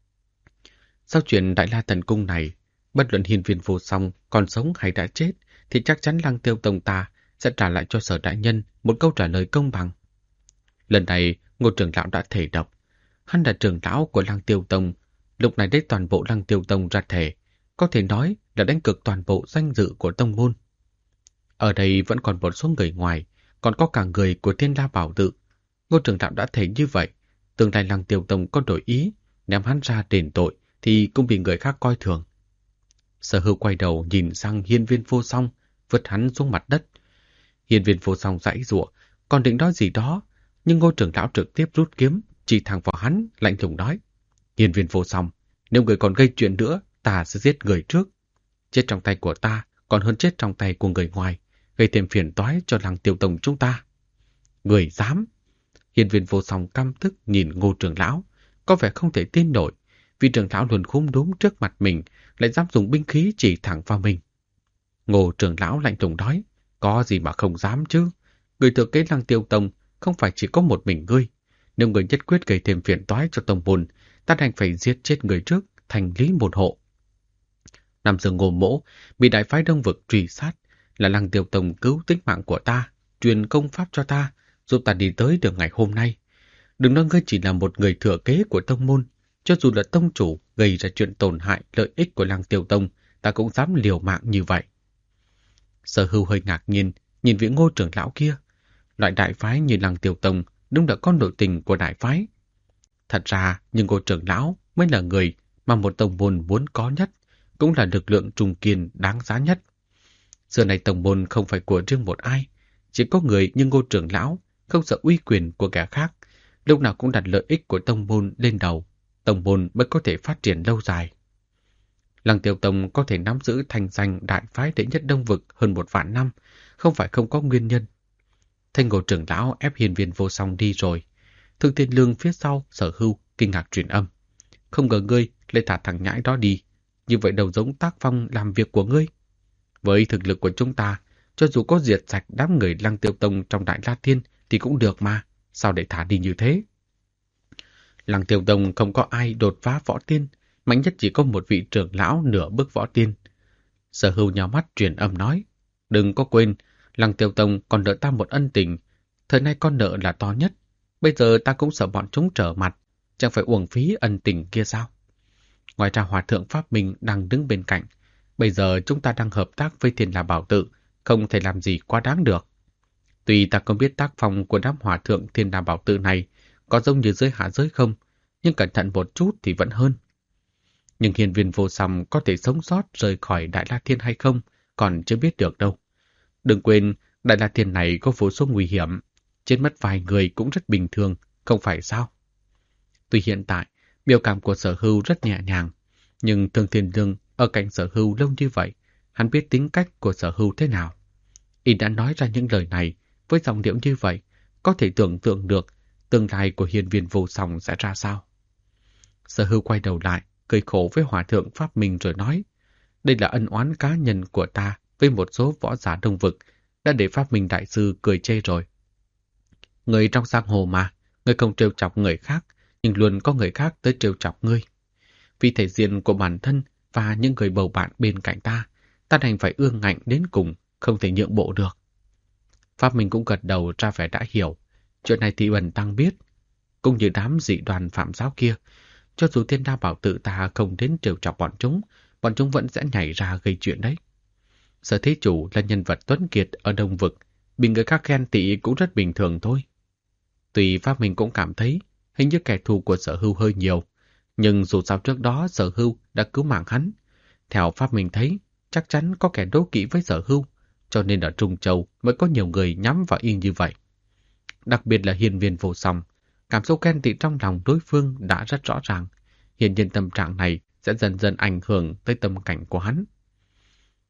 Sau chuyện Đại La Thần Cung này, bất luận hiên viên vô song còn sống hay đã chết, thì chắc chắn Lăng Tiêu Tông ta sẽ trả lại cho Sở đại nhân một câu trả lời công bằng. Lần này, Ngô trưởng lão đã thề độc. Hắn là trưởng lão của Lăng Tiêu Tông, lúc này đấy toàn bộ Lăng Tiêu Tông ra thề, có thể nói là đánh cược toàn bộ danh dự của tông môn. Ở đây vẫn còn một số người ngoài, còn có cả người của Thiên La Bảo Tự. Ngô trưởng lão đã thề như vậy, tương lai Lăng Tiêu Tông có đổi ý, ném hắn ra đền tội thì cũng bị người khác coi thường. Sở Hưu quay đầu nhìn sang hiên viên vô song, vứt hắn xuống mặt đất. Hiên viên vô song giãy giụa, còn định nói gì đó, nhưng Ngô trưởng lão trực tiếp rút kiếm, chỉ thẳng vào hắn, lạnh lùng nói: Hiên viên vô song, nếu người còn gây chuyện nữa, ta sẽ giết người trước. Chết trong tay của ta còn hơn chết trong tay của người ngoài, gây thêm phiền toái cho Lăng Tiêu Tông chúng ta. Người dám! Hiên viên vô song căm tức nhìn Ngô trưởng lão, có vẻ không thể tin nổi, vì trưởng lão luôn khúm núm trước mặt mình, lại dám dùng binh khí chỉ thẳng vào mình. Ngô trưởng lão lạnh lùng nói: Có gì mà không dám chứ? Người thừa kế Lăng Tiêu Tông không phải chỉ có một mình ngươi. Nếu người nhất quyết gây thêm phiền toái cho tông môn, ta đành phải giết chết người trước, thành lý một hộ. Năm xưa Ngô Mỗ bị đại phái Đông Vực truy sát, là Lăng Tiêu Tông cứu tính mạng của ta, truyền công pháp cho ta, giúp ta đi tới được ngày hôm nay. Đừng nói ngươi chỉ là một người thừa kế của tông môn, cho dù là tông chủ gây ra chuyện tổn hại lợi ích của Lăng Tiêu Tông, ta cũng dám liều mạng như vậy. Sở Hưu hơi ngạc nhiên, nhìn vị Ngô trưởng lão kia. Loại đại phái như Lăng Tiêu Tông đúng là con nội tình của đại phái. Thật ra, nhưng Ngô trưởng lão mới là người mà một tông môn muốn có nhất, cũng là lực lượng trung kiên đáng giá nhất. Xưa này tông môn không phải của riêng một ai, chỉ có người như Ngô trưởng lão không sợ uy quyền của kẻ khác, lúc nào cũng đặt lợi ích của tông môn lên đầu, tông môn mới có thể phát triển lâu dài. Lăng Tiêu Tông có thể nắm giữ thành danh đại phái đệ nhất Đông Vực hơn 1.000 năm, không phải không có nguyên nhân. Thanh Ngô trưởng lão ép hiên viên vô song đi rồi. Thương Thiên Lương phía sau Sở Hưu kinh ngạc truyền âm: Không ngờ ngươi lại thả thằng nhãi đó đi, như vậy đâu giống tác phong làm việc của ngươi. Với thực lực của chúng ta, cho dù có diệt sạch đám người Lăng Tiêu Tông trong Đại La Thiên thì cũng được mà, sao để thả đi như thế? Lăng Tiêu Tông không có ai đột phá võ tiên, mạnh nhất chỉ có một vị trưởng lão nửa bước võ tiên. Sở Hưu nhào mắt truyền âm nói: Đừng có quên, Lăng Tiêu Tông còn nợ ta một ân tình, thời nay con nợ là to nhất, bây giờ ta cũng sợ bọn chúng trở mặt, chẳng phải uổng phí ân tình kia sao? Ngoài ra Hòa Thượng Pháp Minh đang đứng bên cạnh, bây giờ chúng ta đang hợp tác với Thiên La Bảo Tự, không thể làm gì quá đáng được. Tuy ta không biết tác phong của đám Hòa Thượng Thiên La Bảo Tự này có giống như giới hạ giới không, nhưng cẩn thận một chút thì vẫn hơn. Nhưng hiên viên vô song có thể sống sót rời khỏi Đại La Thiên hay không, còn chưa biết được đâu. Đừng quên, Đại La Thiên này có vô số nguy hiểm, chết mất vài người cũng rất bình thường, không phải sao? Tuy hiện tại, biểu cảm của Sở Hưu rất nhẹ nhàng, nhưng Thương Thiên Lương ở cạnh Sở Hưu lâu như vậy, hắn biết tính cách của Sở Hưu thế nào. Y đã nói ra những lời này với giọng điệu như vậy, có thể tưởng tượng được tương lai của hiên viên vô song sẽ ra sao. Sở Hưu quay đầu lại, cười khổ với Hòa Thượng Pháp Minh rồi nói: Đây là ân oán cá nhân của ta với một số võ giả Đông Vực, đã để Pháp Minh Đại Sư cười chê rồi. Người trong giang hồ mà, người không trêu chọc người khác, nhưng luôn có người khác tới trêu chọc ngươi. Vì thể diện của bản thân và những người bầu bạn bên cạnh ta, ta đành phải ương ngạnh đến cùng, không thể nhượng bộ được. Pháp Minh cũng gật đầu ra vẻ đã hiểu. Chuyện này thì Bần Tăng biết. Cũng như đám dị đoàn phạm giáo kia, cho dù Thiên La Bảo Tự ta không đến trêu chọc bọn chúng vẫn sẽ nhảy ra gây chuyện đấy. Sở Thế Chủ là nhân vật tuấn kiệt ở Đông Vực, bị người khác khen tị cũng rất bình thường thôi. Tuy Pháp Minh cũng cảm thấy hình như kẻ thù của Sở Hưu hơi nhiều, nhưng dù sao trước đó Sở Hưu đã cứu mạng hắn. Theo Pháp Minh thấy, chắc chắn có kẻ đố kỵ với Sở Hưu, cho nên ở Trung Châu mới có nhiều người nhắm vào y như vậy. Đặc biệt là hiên viên vô song, cảm xúc ghen tị trong lòng đối phương đã rất rõ ràng. Hiển nhiên tâm trạng này sẽ dần dần ảnh hưởng tới tâm cảnh của hắn.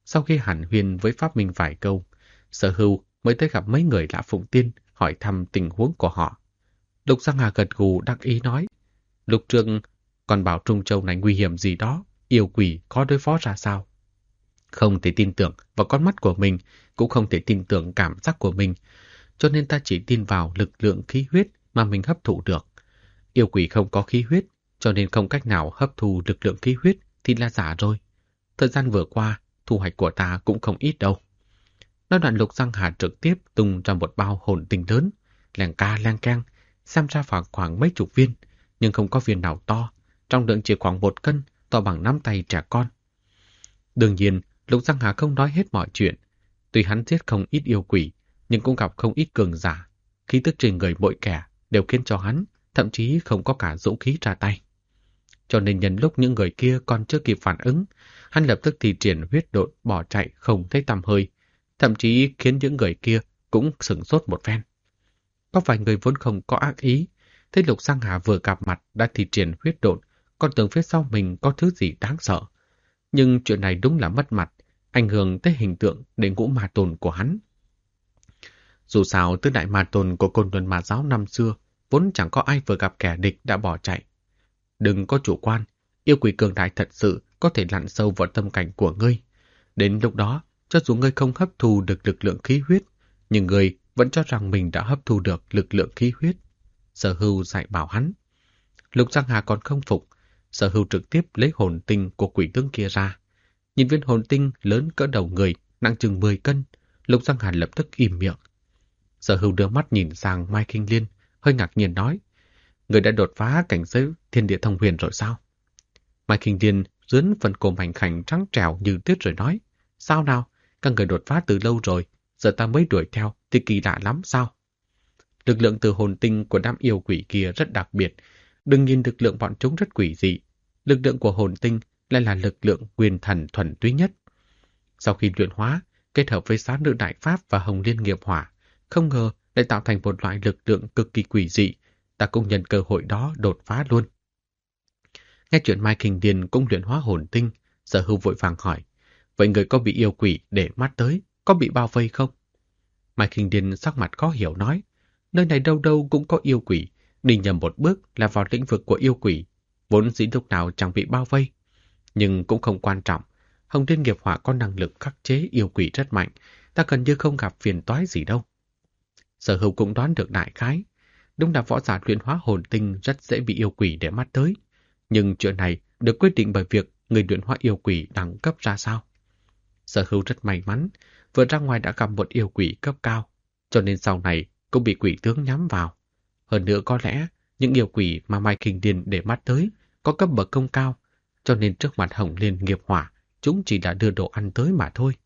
Sau khi hàn huyên với Pháp Minh vài câu, Sở Hưu mới tới gặp mấy người Lã Phụng Tiên hỏi thăm tình huống của họ. Lục Giang Hà gật gù đắc ý nói, Lục Trương còn bảo Trung Châu này nguy hiểm gì đó, yêu quỷ khó đối phó ra sao. Không thể tin tưởng vào con mắt của mình, cũng không thể tin tưởng cảm giác của mình, cho nên ta chỉ tin vào lực lượng khí huyết mà mình hấp thụ được. Yêu quỷ không có khí huyết, cho nên không cách nào hấp thu lực lượng khí huyết thì là giả rồi. Thời gian vừa qua, thu hoạch của ta cũng không ít đâu. Nói đoạn Lục Giang Hà trực tiếp tung ra một bao hồn tinh lớn, leng ca leng keng, xem ra khoảng mấy chục viên, nhưng không có viên nào to, trọng lượng chỉ khoảng 1 cân, to bằng nắm tay trẻ con. Đương nhiên, Lục Giang Hà không nói hết mọi chuyện. Tuy hắn giết không ít yêu quỷ, nhưng cũng gặp không ít cường giả. Khí tức trên người mỗi kẻ đều khiến cho hắn, thậm chí không có cả dũng khí ra tay. Cho nên nhân lúc những người kia còn chưa kịp phản ứng, hắn lập tức thi triển huyết độn bỏ chạy không thấy tăm hơi, thậm chí khiến những người kia cũng sửng sốt một phen. Có vài người vốn không có ác ý, thấy Lục Giang Hà vừa gặp mặt đã thi triển huyết độn, còn tưởng phía sau mình có thứ gì đáng sợ. Nhưng chuyện này đúng là mất mặt, ảnh hưởng tới hình tượng để ngũ ma tôn của hắn. Dù sao, tứ đại ma tôn của Côn Luân Ma giáo năm xưa vốn chẳng có ai vừa gặp kẻ địch đã bỏ chạy. Đừng có chủ quan, yêu quỷ cường đại thật sự có thể lặn sâu vào tâm cảnh của ngươi. Đến lúc đó, cho dù ngươi không hấp thu được lực lượng khí huyết, nhưng ngươi vẫn cho rằng mình đã hấp thu được lực lượng khí huyết. Sở Hưu dạy bảo hắn. Lục Giang Hà còn không phục, Sở Hưu trực tiếp lấy hồn tinh của quỷ tướng kia ra. Nhìn viên hồn tinh lớn cỡ đầu người, nặng chừng 10 cân, Lục Giang Hà lập tức im miệng. Sở Hưu đưa mắt nhìn sang Mai Kinh Liên, hơi ngạc nhiên nói, người đã đột phá cảnh giới thiên địa thông huyền rồi sao? Mai Kinh Liên dướn phần cổ mảnh khảnh trắng trẻo như tuyết rồi nói, sao nào, các người đột phá từ lâu rồi, giờ ta mới đuổi theo thì kỳ lạ lắm sao? Lực lượng từ hồn tinh của đám yêu quỷ kia rất đặc biệt, đừng nhìn lực lượng bọn chúng rất quỷ dị. Lực lượng của hồn tinh lại là lực lượng quyền thần thuần túy nhất. Sau khi luyện hóa, kết hợp với Xá Nữ Đại Pháp và Hồng Liên Nghiệp Hỏa, không ngờ lại tạo thành một loại lực lượng cực kỳ quỷ dị. Ta cũng nhân cơ hội đó đột phá luôn. Nghe chuyện Mai Kinh Điền cũng luyện hóa hồn tinh, Sở Hưu vội vàng hỏi, vậy người có bị yêu quỷ để mắt tới, có bị bao vây không? Mai Kinh Điền sắc mặt khó hiểu nói, nơi này đâu đâu cũng có yêu quỷ, đi nhầm một bước là vào lĩnh vực của yêu quỷ, vốn dĩ lúc nào chẳng bị bao vây. Nhưng cũng không quan trọng, Hồng Liên Nghiệp Hỏa có năng lực khắc chế yêu quỷ rất mạnh, ta gần như không gặp phiền toái gì đâu. Sở Hưu cũng đoán được đại khái, đúng là võ giả luyện hóa hồn tinh rất dễ bị yêu quỷ để mắt tới. Nhưng chuyện này được quyết định bởi việc người luyện hóa yêu quỷ đẳng cấp ra sao. Sở Hưu rất may mắn, vừa ra ngoài đã gặp một yêu quỷ cấp cao, cho nên sau này cũng bị quỷ tướng nhắm vào. Hơn nữa có lẽ những yêu quỷ mà Mai Kinh Điền để mắt tới có cấp bậc công cao, cho nên trước mặt Hồng Liên Nghiệp Hỏa chúng chỉ đã đưa đồ ăn tới mà thôi.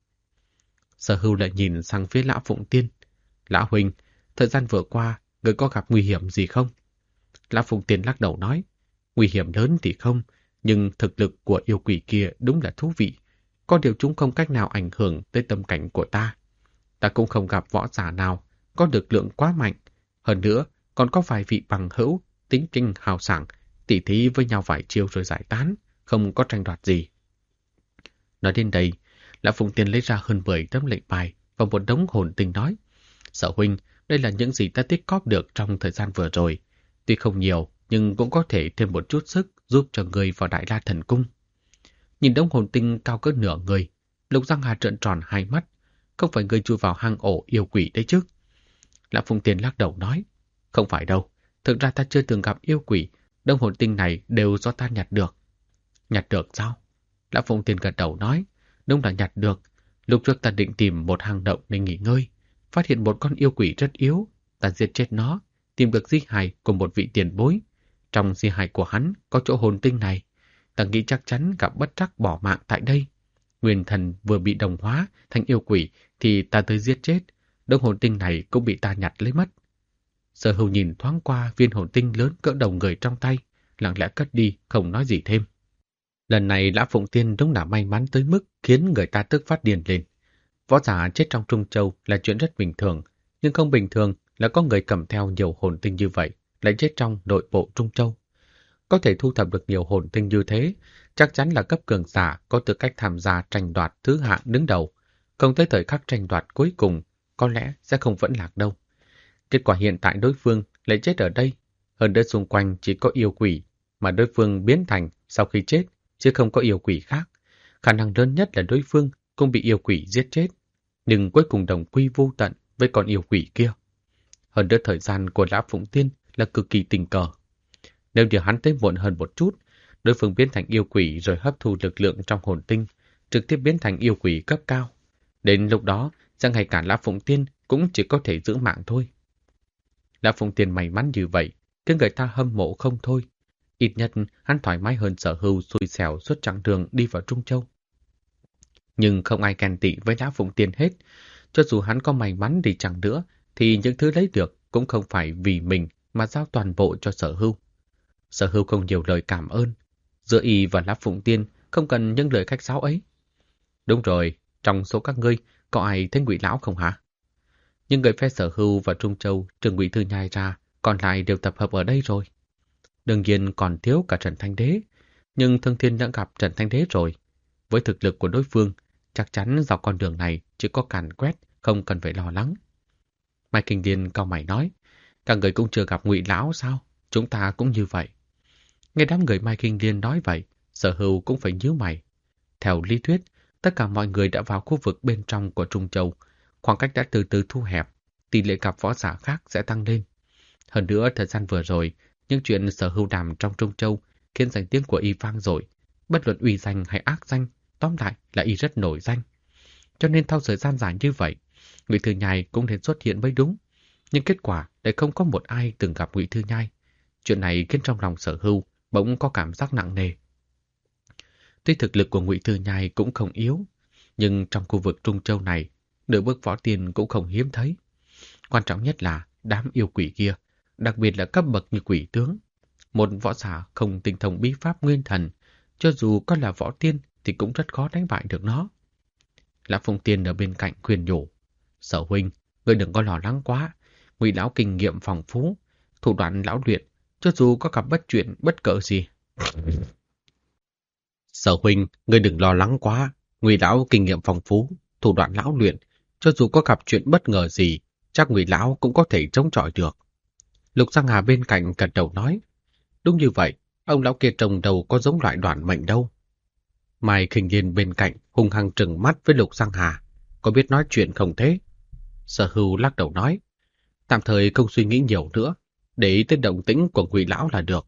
Sở Hưu lại nhìn sang phía Lã Phụng Tiên. Lã huynh, thời gian vừa qua người có gặp nguy hiểm gì không? Lã Phụng Tiên lắc đầu nói, nguy hiểm lớn thì không, nhưng thực lực của yêu quỷ kia đúng là thú vị. Có điều chúng không cách nào ảnh hưởng tới tâm cảnh của ta. Ta cũng không gặp võ giả nào có lực lượng quá mạnh. Hơn nữa, còn có vài vị bằng hữu, tính kinh hào sảng, tỉ thí với nhau vài chiêu rồi giải tán, không có tranh đoạt gì. Nói đến đây, Lã Phụng Tiên lấy ra hơn 10 tấm lệnh bài và một đống hồn tinh nói, Sở huynh, đây là những gì ta tích cóp được trong thời gian vừa rồi. Tuy không nhiều, nhưng cũng có thể thêm một chút sức giúp cho người vào Đại La Thần Cung. Nhìn đống hồn tinh cao cỡ nửa người, Lục Giang Hà trợn tròn hai mắt, không phải người chui vào hang ổ yêu quỷ đấy chứ? Lã Phụng Tiên lắc đầu nói, không phải đâu, thực ra ta chưa từng gặp yêu quỷ, đống hồn tinh này đều do ta nhặt được. Nhặt được sao? Lã Phụng Tiên gật đầu nói, đúng là nhặt được. Lúc trước ta định tìm một hang động để nghỉ ngơi, phát hiện một con yêu quỷ rất yếu, ta giết chết nó, tìm được di hài của một vị tiền bối. Trong di hài của hắn có chỗ hồn tinh này, ta nghĩ chắc chắn gặp bất trắc bỏ mạng tại đây. Nguyên thần vừa bị đồng hóa thành yêu quỷ thì ta tới giết chết, đống hồn tinh này cũng bị ta nhặt lấy mất. Sở Hưu nhìn thoáng qua viên hồn tinh lớn cỡ đầu người trong tay, lặng lẽ cất đi, không nói gì thêm. Lần này Lã Phụng Tiên đúng là may mắn tới mức khiến người ta tức phát điên lên. Võ giả chết trong Trung Châu là chuyện rất bình thường, nhưng không bình thường là có người cầm theo nhiều hồn tinh như vậy lại chết trong nội bộ Trung Châu. Có thể thu thập được nhiều hồn tinh như thế, chắc chắn là cấp cường giả có tư cách tham gia tranh đoạt thứ hạng đứng đầu, không tới thời khắc tranh đoạt cuối cùng, có lẽ sẽ không vẫn lạc đâu. Kết quả hiện tại đối phương lại chết ở đây, hơn nữa xung quanh chỉ có yêu quỷ, mà đối phương biến thành sau khi chết, chứ không có yêu quỷ khác. Khả năng lớn nhất là đối phương cũng bị yêu quỷ giết chết, nhưng cuối cùng đồng quy vô tận với con yêu quỷ kia. Hơn nữa thời gian của Lã Phụng Tiên là cực kỳ tình cờ. Nếu như hắn tới muộn hơn một chút, đối phương biến thành yêu quỷ rồi hấp thu lực lượng trong hồn tinh, trực tiếp biến thành yêu quỷ cấp cao. Đến lúc đó, chẳng ngay cả Lã Phụng Tiên cũng chỉ có thể giữ mạng thôi. Lã Phụng Tiên may mắn như vậy, khiến người ta hâm mộ không thôi. Ít nhất hắn thoải mái hơn Sở Hưu xui xẻo suốt chặng đường đi vào Trung Châu. Nhưng không ai ghen tị với Lã Phụng Tiên hết. Cho dù hắn có may mắn đi chẳng nữa, thì những thứ lấy được cũng không phải vì mình mà giao toàn bộ cho Sở Hưu. Sở Hưu không nhiều lời cảm ơn. Giữa y và Lã Phụng Tiên không cần những lời khách sáo ấy. Đúng rồi, trong số các ngươi có ai thấy Ngụy Lão không hả? Nhưng người phe Sở Hưu và Trung Châu trừ Ngụy Thư Nhai ra, còn lại đều tập hợp ở đây rồi. Đương nhiên còn thiếu cả Trần Thanh Đế, nhưng Thương Thiên đã gặp Trần Thanh Đế rồi. Với thực lực của đối phương, chắc chắn dọc con đường này chỉ có càn quét, không cần phải lo lắng. Mai Kinh Điên cau mày nói, các người cũng chưa gặp Ngụy Lão sao? Chúng ta cũng như vậy. Nghe đám người Mai Kinh Điên nói vậy, Sở Hưu cũng phải nhíu mày. Theo lý thuyết, tất cả mọi người đã vào khu vực bên trong của Trung Châu, khoảng cách đã từ từ thu hẹp, tỷ lệ gặp võ giả khác sẽ tăng lên. Hơn nữa, thời gian vừa rồi, những chuyện Sở Hưu đàm trong Trung Châu khiến danh tiếng của y vang dội, bất luận uy danh hay ác danh, tóm lại là y rất nổi danh. Cho nên sau thời gian dài như vậy, Ngụy Thư Nhai cũng nên xuất hiện mới đúng. Nhưng kết quả lại không có một ai từng gặp Ngụy Thư Nhai. Chuyện này khiến trong lòng Sở Hưu bỗng có cảm giác nặng nề. Tuy thực lực của Ngụy Thư Nhai cũng không yếu, nhưng trong khu vực Trung Châu này, nửa bước võ tiên cũng không hiếm thấy. Quan trọng nhất là đám yêu quỷ kia, đặc biệt là cấp bậc như quỷ tướng. Một võ giả không tinh thông bí pháp nguyên thần, cho dù có là võ tiên thì cũng rất khó đánh bại được nó. Lã Phụng Tiên ở bên cạnh khuyên nhủ, Sở huynh, ngươi đừng có lo lắng quá, Ngụy Lão kinh nghiệm phong phú, thủ đoạn lão luyện, cho dù có gặp bất cỡ gì. Sở huynh, ngươi đừng lo lắng quá, Ngụy Lão kinh nghiệm phong phú, thủ đoạn lão luyện, cho dù có gặp chuyện bất ngờ gì, chắc Ngụy Lão cũng có thể chống chọi được. Lục Giang Hà bên cạnh gật đầu nói, đúng như vậy, ông lão kia trông đầu có giống loại đoản mệnh đâu. Mai Khinh Điên bên cạnh hung hăng trừng mắt với Lục Giang Hà, có biết nói chuyện không thế? Sở Hưu lắc đầu nói, tạm thời không suy nghĩ nhiều nữa, để ý tới động tĩnh của Ngụy Lão là được.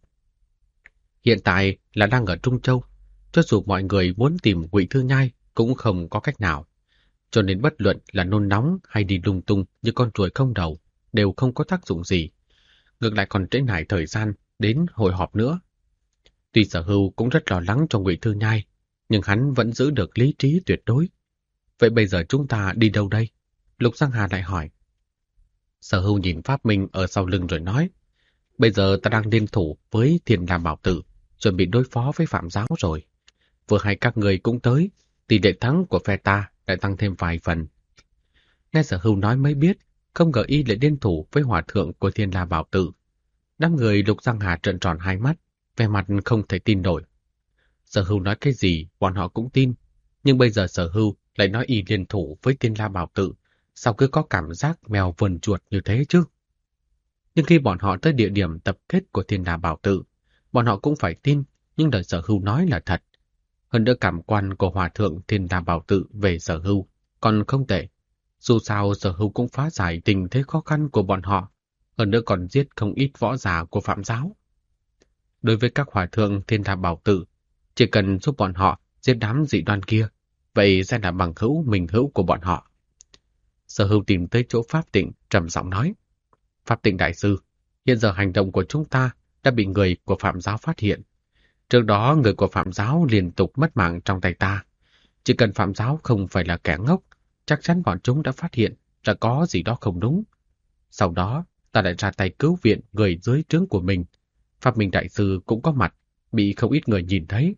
Hiện tại là đang ở Trung Châu, cho dù mọi người muốn tìm Ngụy Thư Nhai cũng không có cách nào. Cho nên bất luận là nôn nóng hay đi lung tung như con ruồi không đầu đều không có tác dụng gì. Ngược lại còn trễ nải thời gian đến hội họp nữa. Tuy Sở Hưu cũng rất lo lắng cho Ngụy Thư Nhai, nhưng hắn vẫn giữ được lý trí tuyệt đối. Vậy bây giờ chúng ta đi đâu đây? Lục Giang Hà lại hỏi. Sở Hưu nhìn Pháp Minh ở sau lưng rồi nói, bây giờ ta đang liên thủ với Thiên Đàm Bảo Tử, chuẩn bị đối phó với Phạm Giáo rồi. Vừa hay các người cũng tới, tỷ lệ thắng của phe ta lại tăng thêm vài phần. Nghe Sở Hưu nói mới biết, không ngờ y lại liên thủ với hòa thượng của Thiên La Bảo Tử. Đám người Lục Giang Hà trợn tròn hai mắt, vẻ mặt không thể tin nổi. Sở Hưu nói cái gì, bọn họ cũng tin. Nhưng bây giờ Sở Hưu lại nói y liên thủ với Thiên La Bảo Tử, sao cứ có cảm giác mèo vờn chuột như thế chứ? Nhưng khi bọn họ tới địa điểm tập kết của Thiên La Bảo Tử, bọn họ cũng phải tin những lời Sở Hưu nói là thật. Hơn nữa cảm quan của hòa thượng Thiên La Bảo Tử về Sở Hưu còn không tệ. Dù sao Sở Hưu cũng phá giải tình thế khó khăn của bọn họ, hơn nữa còn giết không ít võ giả của Phạm Giáo. Đối với các hòa thượng Thiên La Bảo Tử, chỉ cần giúp bọn họ giết đám dị đoan kia, vậy sẽ là bằng hữu minh hữu của bọn họ. Sở Hưu tìm tới chỗ Pháp Tịnh, trầm giọng nói, Pháp Tịnh đại sư, hiện giờ hành động của chúng ta đã bị người của Phạm Giáo phát hiện. Trước đó người của Phạm Giáo liên tục mất mạng trong tay ta. Chỉ cần Phạm Giáo không phải là kẻ ngốc, chắc chắn bọn chúng đã phát hiện là có gì đó không đúng. Sau đó, ta lại ra tay cứu viện người dưới trướng của mình. Pháp Minh đại sư cũng có mặt, bị không ít người nhìn thấy.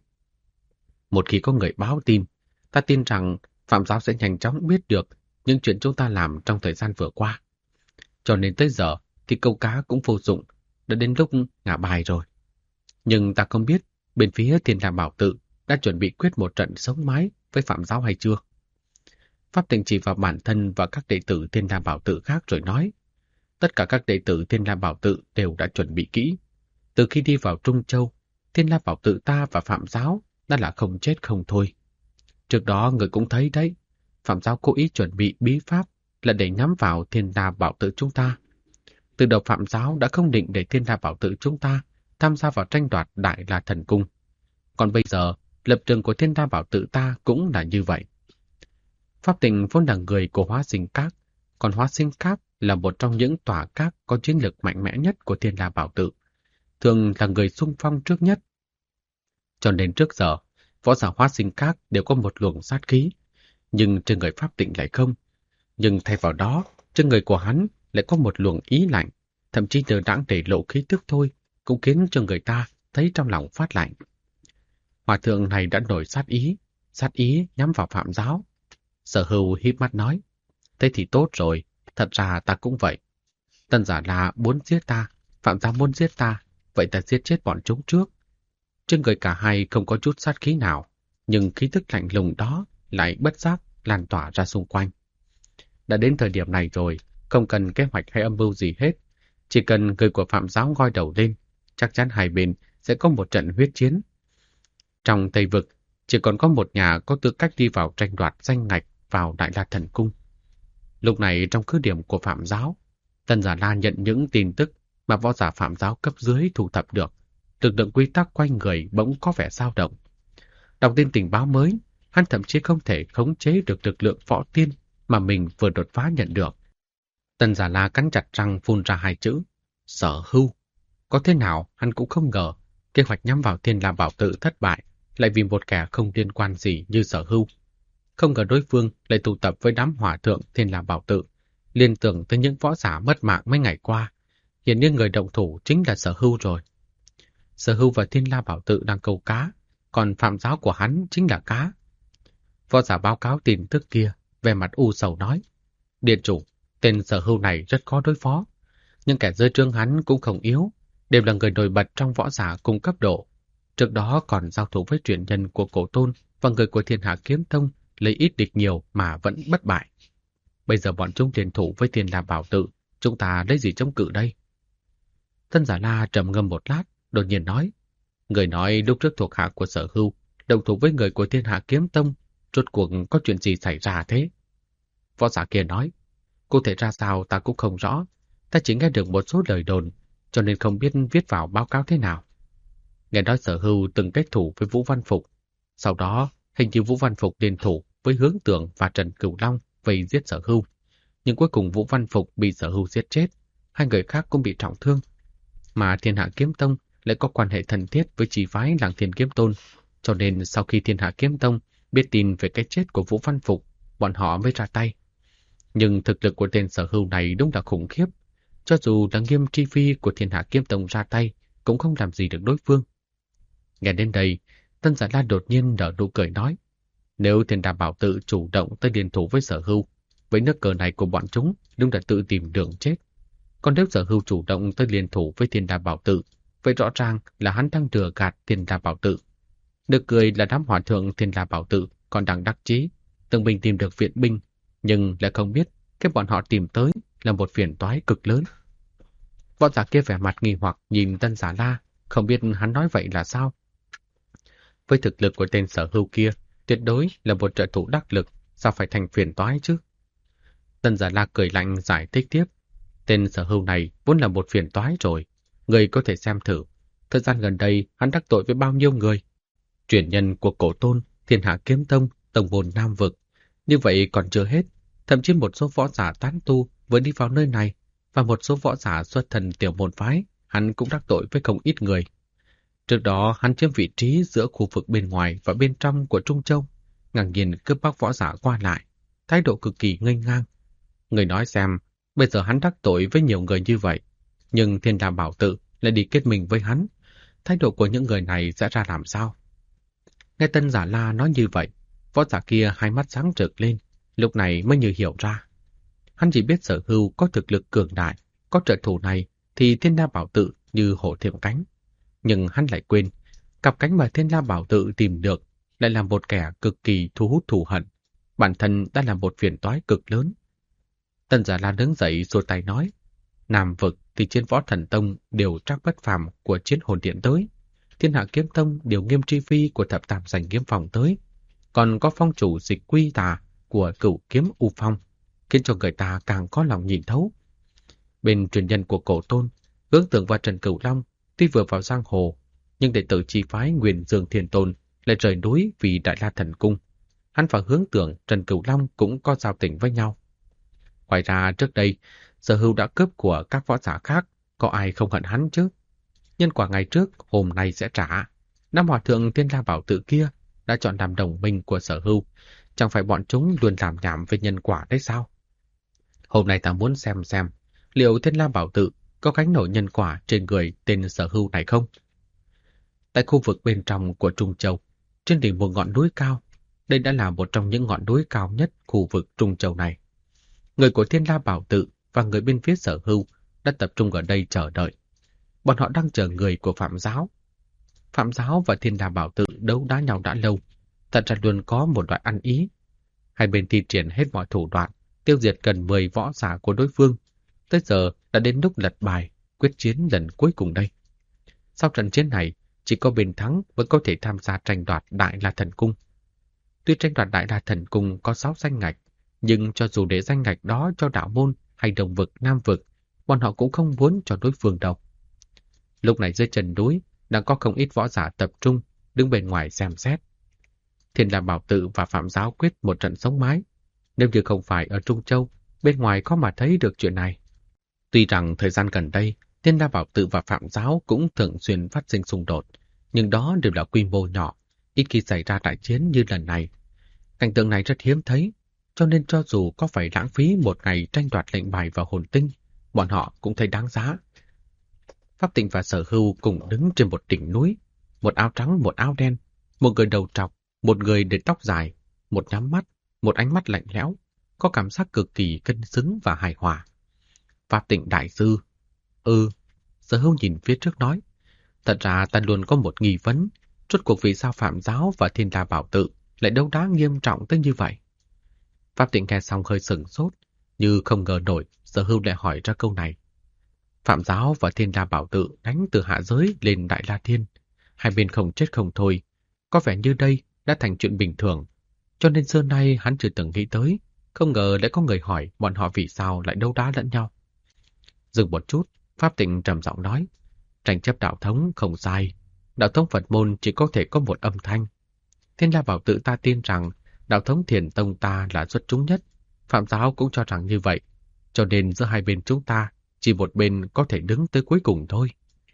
Một khi có người báo tin, ta tin rằng Phạm Giáo sẽ nhanh chóng biết được những chuyện chúng ta làm trong thời gian vừa qua. Cho nên tới giờ thì câu cá cũng vô dụng, đã đến lúc ngả bài rồi. Nhưng ta không biết bên phía Thiên La Bảo Tự đã chuẩn bị quyết một trận sống mái với Phạm Giáo hay chưa? Pháp Tịnh chỉ vào bản thân và các đệ tử Thiên La Bảo Tự khác rồi nói, tất cả các đệ tử Thiên La Bảo Tự đều đã chuẩn bị kỹ. Từ khi đi vào Trung Châu, Thiên La Bảo Tự ta và Phạm Giáo đã là không chết không thôi. Trước đó người cũng thấy đấy, Phạm Giáo cố ý chuẩn bị bí pháp là để nhắm vào Thiên La Bảo Tự chúng ta. Từ đầu Phạm Giáo đã không định để Thiên La Bảo Tự chúng ta tham gia vào tranh đoạt Đại La Thần Cung. Còn bây giờ, lập trường của Thiên La Bảo Tự ta cũng là như vậy. Pháp Tịnh vốn là người của Hóa Sinh Các, còn Hóa Sinh Các là một trong những tòa các có chiến lược mạnh mẽ nhất của Thiên La Bảo Tự, thường là người xung phong trước nhất. Cho nên trước giờ, võ giả Hóa Sinh Các đều có một luồng sát khí, nhưng trên người Pháp Tịnh lại không. Nhưng thay vào đó, trên người của hắn lại có một luồng ý lạnh, thậm chí từ đãng để lộ khí tức thôi, cũng khiến cho người ta thấy trong lòng phát lạnh. Hòa thượng này đã nổi sát ý nhắm vào Phạm Giáo. Sở Hưu híp mắt nói, thế thì tốt rồi, thật ra ta cũng vậy. Tân Giả La muốn giết ta, Phạm Giáo muốn giết ta, vậy ta giết chết bọn chúng trước. Trên người cả hai không có chút sát khí nào, nhưng khí tức lạnh lùng đó lại bất giác lan tỏa ra xung quanh. Đã đến thời điểm này rồi, không cần kế hoạch hay âm mưu gì hết. Chỉ cần người của Phạm Giáo ngoi đầu lên, chắc chắn hai bên sẽ có một trận huyết chiến. Trong Tây Vực, chỉ còn có một nhà có tư cách đi vào tranh đoạt danh ngạch vào Đại La Thần Cung. Lúc này trong cứ điểm của Phạm Giáo, Tân Giả La nhận những tin tức mà võ giả Phạm Giáo cấp dưới thu thập được. Lực lượng quy tắc quanh người bỗng có vẻ dao động. Đọc tin tình báo mới, hắn thậm chí không thể khống chế được lực lượng võ tiên mà mình vừa đột phá nhận được. Tân Giả La cắn chặt răng phun ra hai chữ, Sở Hưu. Có thế nào hắn cũng không ngờ, kế hoạch nhắm vào Thiên La Bảo Tự thất bại, lại vì một kẻ không liên quan gì như Sở Hưu. Không ngờ đối phương lại tụ tập với đám hòa thượng Thiên La Bảo Tự, liên tưởng tới những võ giả mất mạng mấy ngày qua. Hiện nhiên người động thủ chính là Sở Hưu rồi. Sở Hưu và Thiên La Bảo Tự đang câu cá, còn Phạm Giáo của hắn chính là cá. Võ giả báo cáo tin tức kia, về mặt u sầu nói, Điện chủ, tên Sở Hưu này rất khó đối phó, nhưng kẻ dưới trướng hắn cũng không yếu, đều là người nổi bật trong võ giả cùng cấp độ. Trước đó còn giao thủ với truyền nhân của Cổ Tôn và người của Thiên Hạ Kiếm Tông, lấy ít địch nhiều mà vẫn bất bại. Bây giờ bọn chúng liên thủ với Thiên La Bảo Tự, chúng ta lấy gì chống cự đây? Tân Giả La trầm ngâm một lát, đột nhiên nói, người nói lúc trước thuộc hạ của Sở Hưu đồng thủ với người của Thiên Hạ Kiếm Tông, rốt cuộc có chuyện gì xảy ra thế? Võ giả kia nói, cụ thể ra sao ta cũng không rõ, ta chỉ nghe được một số lời đồn, cho nên không biết viết vào báo cáo thế nào. Nghe nói Sở Hưu từng kết thủ với Vũ Văn Phục, sau đó hình như Vũ Văn Phục liên thủ với Hướng Tưởng và Trần Cửu Long vây giết Sở Hưu, nhưng cuối cùng Vũ Văn Phục bị Sở Hưu giết chết, hai người khác cũng bị trọng thương. Mà Thiên Hạ Kiếm Tông lại có quan hệ thân thiết với chỉ phái Lăng Thiên Kiếm Tôn, cho nên sau khi Thiên Hạ Kiếm Tông biết tin về cái chết của Vũ Văn Phục, bọn họ mới ra tay. Nhưng thực lực của tên Sở Hưu này đúng là khủng khiếp, cho dù là Nghiêm Tri Phi của Thiên Hạ Kiếm Tông ra tay, cũng không làm gì được đối phương. Nghe đến đây, Tân Giả La đột nhiên nở nụ cười nói, nếu Thiên Đà Bảo Tự chủ động tới liên thủ với Sở Hưu, với nước cờ này của bọn chúng đúng là tự tìm đường chết. Còn nếu Sở Hưu chủ động tới liên thủ với Thiên Đà Bảo Tự, vậy rõ ràng là hắn đang lừa gạt Thiên Đà Bảo Tự. Được cười là đám hòa thượng Thiên Đà Bảo Tự còn đang đắc chí, từng mình tìm được viện binh, nhưng lại không biết cái bọn họ tìm tới là một phiền toái cực lớn. Võ giả kia vẻ mặt nghi hoặc nhìn Tân Giả La, không biết hắn nói vậy là sao. Với thực lực của tên Sở Hưu kia, tuyệt đối là một trợ thủ đắc lực, sao phải thành phiền toái chứ? Tân Giả La cười lạnh giải thích tiếp, tên Sở Hưu này vốn là một phiền toái rồi, người có thể xem thử. Thời gian gần đây hắn đắc tội với bao nhiêu người? Truyền nhân của Cổ Tôn, Thiên Hạ Kiếm Tông, Tổng môn Nam Vực. Như vậy còn chưa hết, thậm chí một số võ giả tán tu vừa đi vào nơi này và một số võ giả xuất thần tiểu môn phái, hắn cũng đắc tội với không ít người. Trước đó hắn chiếm vị trí giữa khu vực bên ngoài và bên trong của Trung Châu, ngang nhiên cướp bóc võ giả qua lại, thái độ cực kỳ nghênh ngang. Người nói xem, bây giờ hắn đắc tội với nhiều người như vậy, nhưng Thiên Đà Bảo Tự lại đi kết mình với hắn, thái độ của những người này sẽ ra làm sao? Nghe Tân Giả La nói như vậy, võ giả kia hai mắt sáng rực lên, lúc này mới như hiểu ra. Hắn chỉ biết Sở Hưu có thực lực cường đại, có trợ thủ này thì Thiên La Bảo Tự như hổ thêm cánh. Nhưng hắn lại quên, cặp cánh mà Thiên La Bảo Tự tìm được lại là một kẻ cực kỳ thu hút thù hận, bản thân đã là một phiền toái cực lớn. Tân Giả La đứng dậy xua tay nói, Nam vực thì trên Võ Thần Tông đều trác bất phàm của Chiến Hồn Điện tới, Thiên Hạ Kiếm Tông điều Nghiêm Tri Phi của Thập Tam Giành Kiếm Phòng tới, còn có phong chủ Dịch Quy Tà của Cửu Kiếm U Phong, khiến cho người ta càng có lòng nhìn thấu. Bên truyền nhân của Cổ Tôn, Hướng Tưởng và Trần Cửu Long tuy vừa vào giang hồ, nhưng đệ tử chi phái Nguyên Dương Thiên Tôn lại rời núi vì Đại La Thần Cung. Hắn và Hướng Tưởng, Trần Cửu Long cũng có giao tình với nhau. Ngoài ra trước đây, Sở Hưu đã cướp của các võ giả khác, có ai không hận hắn chứ? Nhân quả ngày trước, hôm nay sẽ trả. Năm hòa thượng Thiên La Bảo Tự kia đã chọn làm đồng minh của Sở Hưu, chẳng phải bọn chúng luôn làm nhảm về nhân quả đấy sao? Hôm nay ta muốn xem liệu Thiên La Bảo Tự có gánh nổi nhân quả trên người tên Sở Hưu này không? Tại khu vực bên trong của Trung Châu, trên đỉnh một ngọn núi cao, đây đã là một trong những ngọn núi cao nhất khu vực Trung Châu này. Người của Thiên La Bảo Tự và người bên phía Sở Hưu đã tập trung ở đây chờ đợi. Bọn họ đang chờ người của Phạm Giáo. Phạm Giáo và Thiên La Bảo Tự đấu đá nhau đã lâu, thật ra luôn có một loại ăn ý. Hai bên thi triển hết mọi thủ đoạn, tiêu diệt gần 10 võ giả của đối phương. Tới giờ đã đến lúc lật bài, quyết chiến lần cuối cùng đây. Sau trận chiến này, chỉ có bên thắng mới có thể tham gia tranh đoạt Đại La Thần Cung. Tuy tranh đoạt Đại La Thần Cung có 6 danh ngạch, nhưng cho dù để danh ngạch đó cho đạo môn hay đồng vực Nam vực, bọn họ cũng không muốn cho đối phương đâu. Lúc này dưới chân núi đang có không ít võ giả tập trung đứng bên ngoài xem xét. Thiên La Bảo Tự và Phạm Giáo quyết một trận sống mái. Nếu như không phải ở Trung Châu, bên ngoài có mà thấy được chuyện này. Tuy rằng thời gian gần đây, Thiên La Bảo Tự và Phạm Giáo cũng thường xuyên phát sinh xung đột, nhưng đó đều là quy mô nhỏ, ít khi xảy ra đại chiến như lần này. Cảnh tượng này rất hiếm thấy, cho nên cho dù có phải lãng phí một ngày tranh đoạt lệnh bài và hồn tinh, bọn họ cũng thấy đáng giá. Pháp Tịnh và Sở Hưu cùng đứng trên một đỉnh núi, một áo trắng, một áo đen, một người đầu trọc, một người để tóc dài, một nhắm mắt, một ánh mắt lạnh lẽo, có cảm giác cực kỳ cân xứng và hài hòa. Pháp Tịnh đại sư, Sở Hưu nhìn phía trước nói, thật ra ta luôn có một nghi vấn, rốt cuộc vì sao Phạm Giáo và Thiên La Bảo Tự lại đấu đá nghiêm trọng tới như vậy? Pháp Tịnh nghe xong hơi sửng sốt, như không ngờ nổi Sở Hưu lại hỏi ra câu này. Phạm Giáo và Thiên La Bảo Tự đánh từ hạ giới lên Đại La Thiên, hai bên không chết không thôi, có vẻ như đây đã thành chuyện bình thường, cho nên xưa nay hắn chưa từng nghĩ tới, không ngờ lại có người hỏi bọn họ vì sao lại đấu đá lẫn nhau. Dừng một chút, Pháp Tịnh trầm giọng nói, tranh chấp đạo thống không sai, đạo thống Phật môn chỉ có thể có một âm thanh. Thiên La Bảo Tự ta tin rằng đạo thống Thiền Tông ta là xuất chúng nhất, Phạm Giáo cũng cho rằng như vậy, cho nên giữa hai bên chúng ta chỉ một bên có thể đứng tới cuối cùng thôi.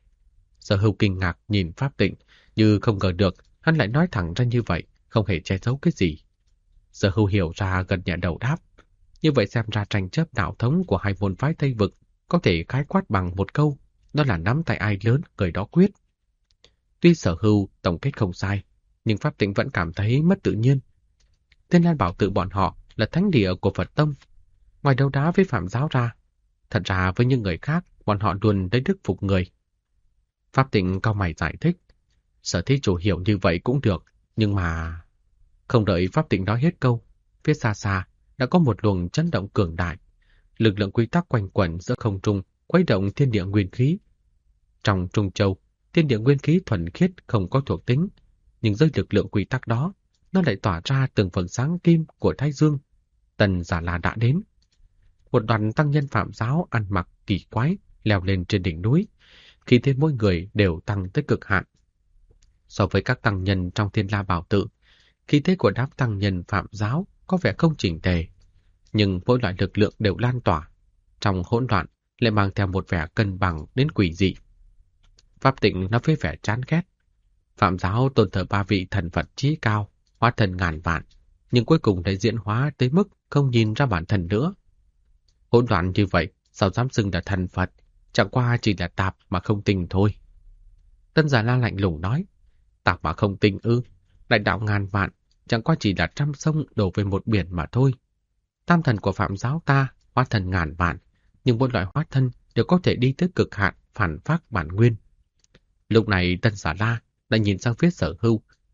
Sở Hưu kinh ngạc nhìn Pháp Tịnh, như không ngờ được hắn lại nói thẳng ra như vậy, không hề che giấu cái gì. Sở Hưu hiểu ra gật nhẹ đầu đáp, như vậy xem ra tranh chấp đạo thống của hai môn phái Tây Vực có thể khái quát bằng một câu, đó là nắm tay ai lớn người đó quyết. Tuy Sở Hưu tổng kết không sai, nhưng Pháp Tịnh vẫn cảm thấy mất tự nhiên. Thiên La Bảo Tự bọn họ là thánh địa của Phật Tông, ngoài đấu đá với Phạm Giáo ra, thật ra với những người khác, bọn họ luôn lấy đức phục người. Pháp Tịnh cau mày giải thích, Sở thí chủ hiểu như vậy cũng được, nhưng mà... Không đợi Pháp Tịnh nói hết câu, phía xa xa đã có một luồng chấn động cường đại, lực lượng quy tắc quanh quẩn giữa không trung, khuấy động thiên địa nguyên khí. Trong Trung Châu, thiên địa nguyên khí thuần khiết không có thuộc tính, nhưng dưới lực lượng quy tắc đó, nó lại tỏa ra từng phần sáng kim của Thái Dương. Tần Giả La đã đến. Một đoàn tăng nhân Phạm Giáo ăn mặc kỳ quái leo lên trên đỉnh núi, khí thế mỗi người đều tăng tới cực hạn. So với các tăng nhân trong Thiên La Bảo Tự, khí thế của đám tăng nhân Phạm Giáo có vẻ không chỉnh tề, nhưng mỗi loại lực lượng đều lan tỏa, trong hỗn loạn lại mang theo một vẻ cân bằng đến quỷ dị. Pháp Tịnh nói với vẻ chán ghét, Phạm Giáo tôn thờ ba vị thần Phật chí cao, hóa thần ngàn vạn, nhưng cuối cùng lại diễn hóa tới mức không nhìn ra bản thân nữa. Hỗn loạn như vậy, sao dám xưng là thần Phật, chẳng qua chỉ là tạp mà không tinh thôi. Tân Giả La lạnh lùng nói, tạp mà không tinh ư, đại đạo ngàn vạn, chẳng qua chỉ là trăm sông đổ về một biển mà thôi. Tam thần của Phạm Giáo ta, hóa thần ngàn vạn, nhưng mỗi loại hóa thân đều có thể đi tới cực hạn phản phác bản nguyên. Lúc này Tân Giả La đã nhìn sang phía Sở Hưu,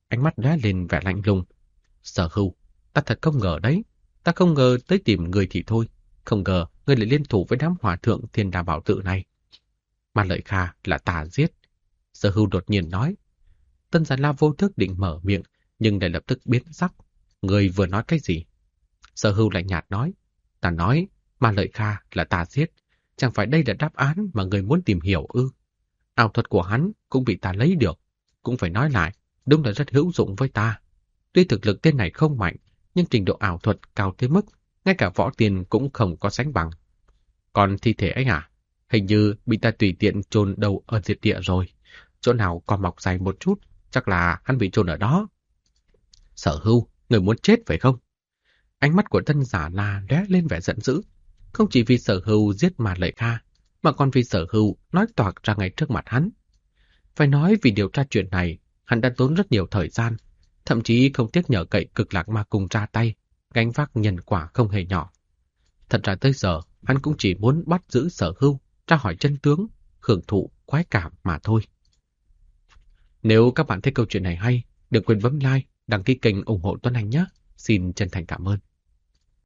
ánh mắt lóe lên vẻ lạnh lùng. Sở Hưu, ta thật không ngờ đấy. Ta không ngờ tới tìm người thì thôi. Không ngờ người lại liên thủ với đám hòa thượng Thiên Đà Bảo Tự này. Mà Lợi Kha là ta giết. Sở Hưu đột nhiên nói. Tân Già La vô thức định mở miệng, nhưng lại lập tức biến sắc. Người vừa nói cái gì? Sở Hưu lạnh nhạt nói. Ta nói, mà Lợi Kha là ta giết. Chẳng phải đây là đáp án mà người muốn tìm hiểu ư? Ảo thuật của hắn cũng bị ta lấy được. Cũng phải nói lại, đúng là rất hữu dụng với ta. Tuy thực lực tên này không mạnh, nhưng trình độ ảo thuật cao tới mức ngay cả võ tiền cũng không có sánh bằng. Còn thi thể ấy à? Hình như bị ta tùy tiện chôn đầu ở diệt địa rồi. Chỗ nào còn mọc dày một chút, chắc là hắn bị chôn ở đó. Sở Hưu, người muốn chết phải không? Ánh mắt của Tân Giả La lóe lên vẻ giận dữ. Không chỉ vì Sở Hưu giết mà Lợi Kha, mà còn vì Sở Hưu nói toạc ra ngay trước mặt hắn. Phải nói vì điều tra chuyện này, hắn đã tốn rất nhiều thời gian, thậm chí không tiếc nhờ cậy Cực Lạc Ma Cung ra tay, gánh vác nhân quả không hề nhỏ. Thật ra tới giờ, hắn cũng chỉ muốn bắt giữ Sở Hưu, tra hỏi chân tướng, hưởng thụ, khoái cảm mà thôi. Nếu các bạn thấy câu chuyện này hay, đừng quên bấm like, đăng ký kênh ủng hộ Tuấn Anh nhé. Xin chân thành cảm ơn.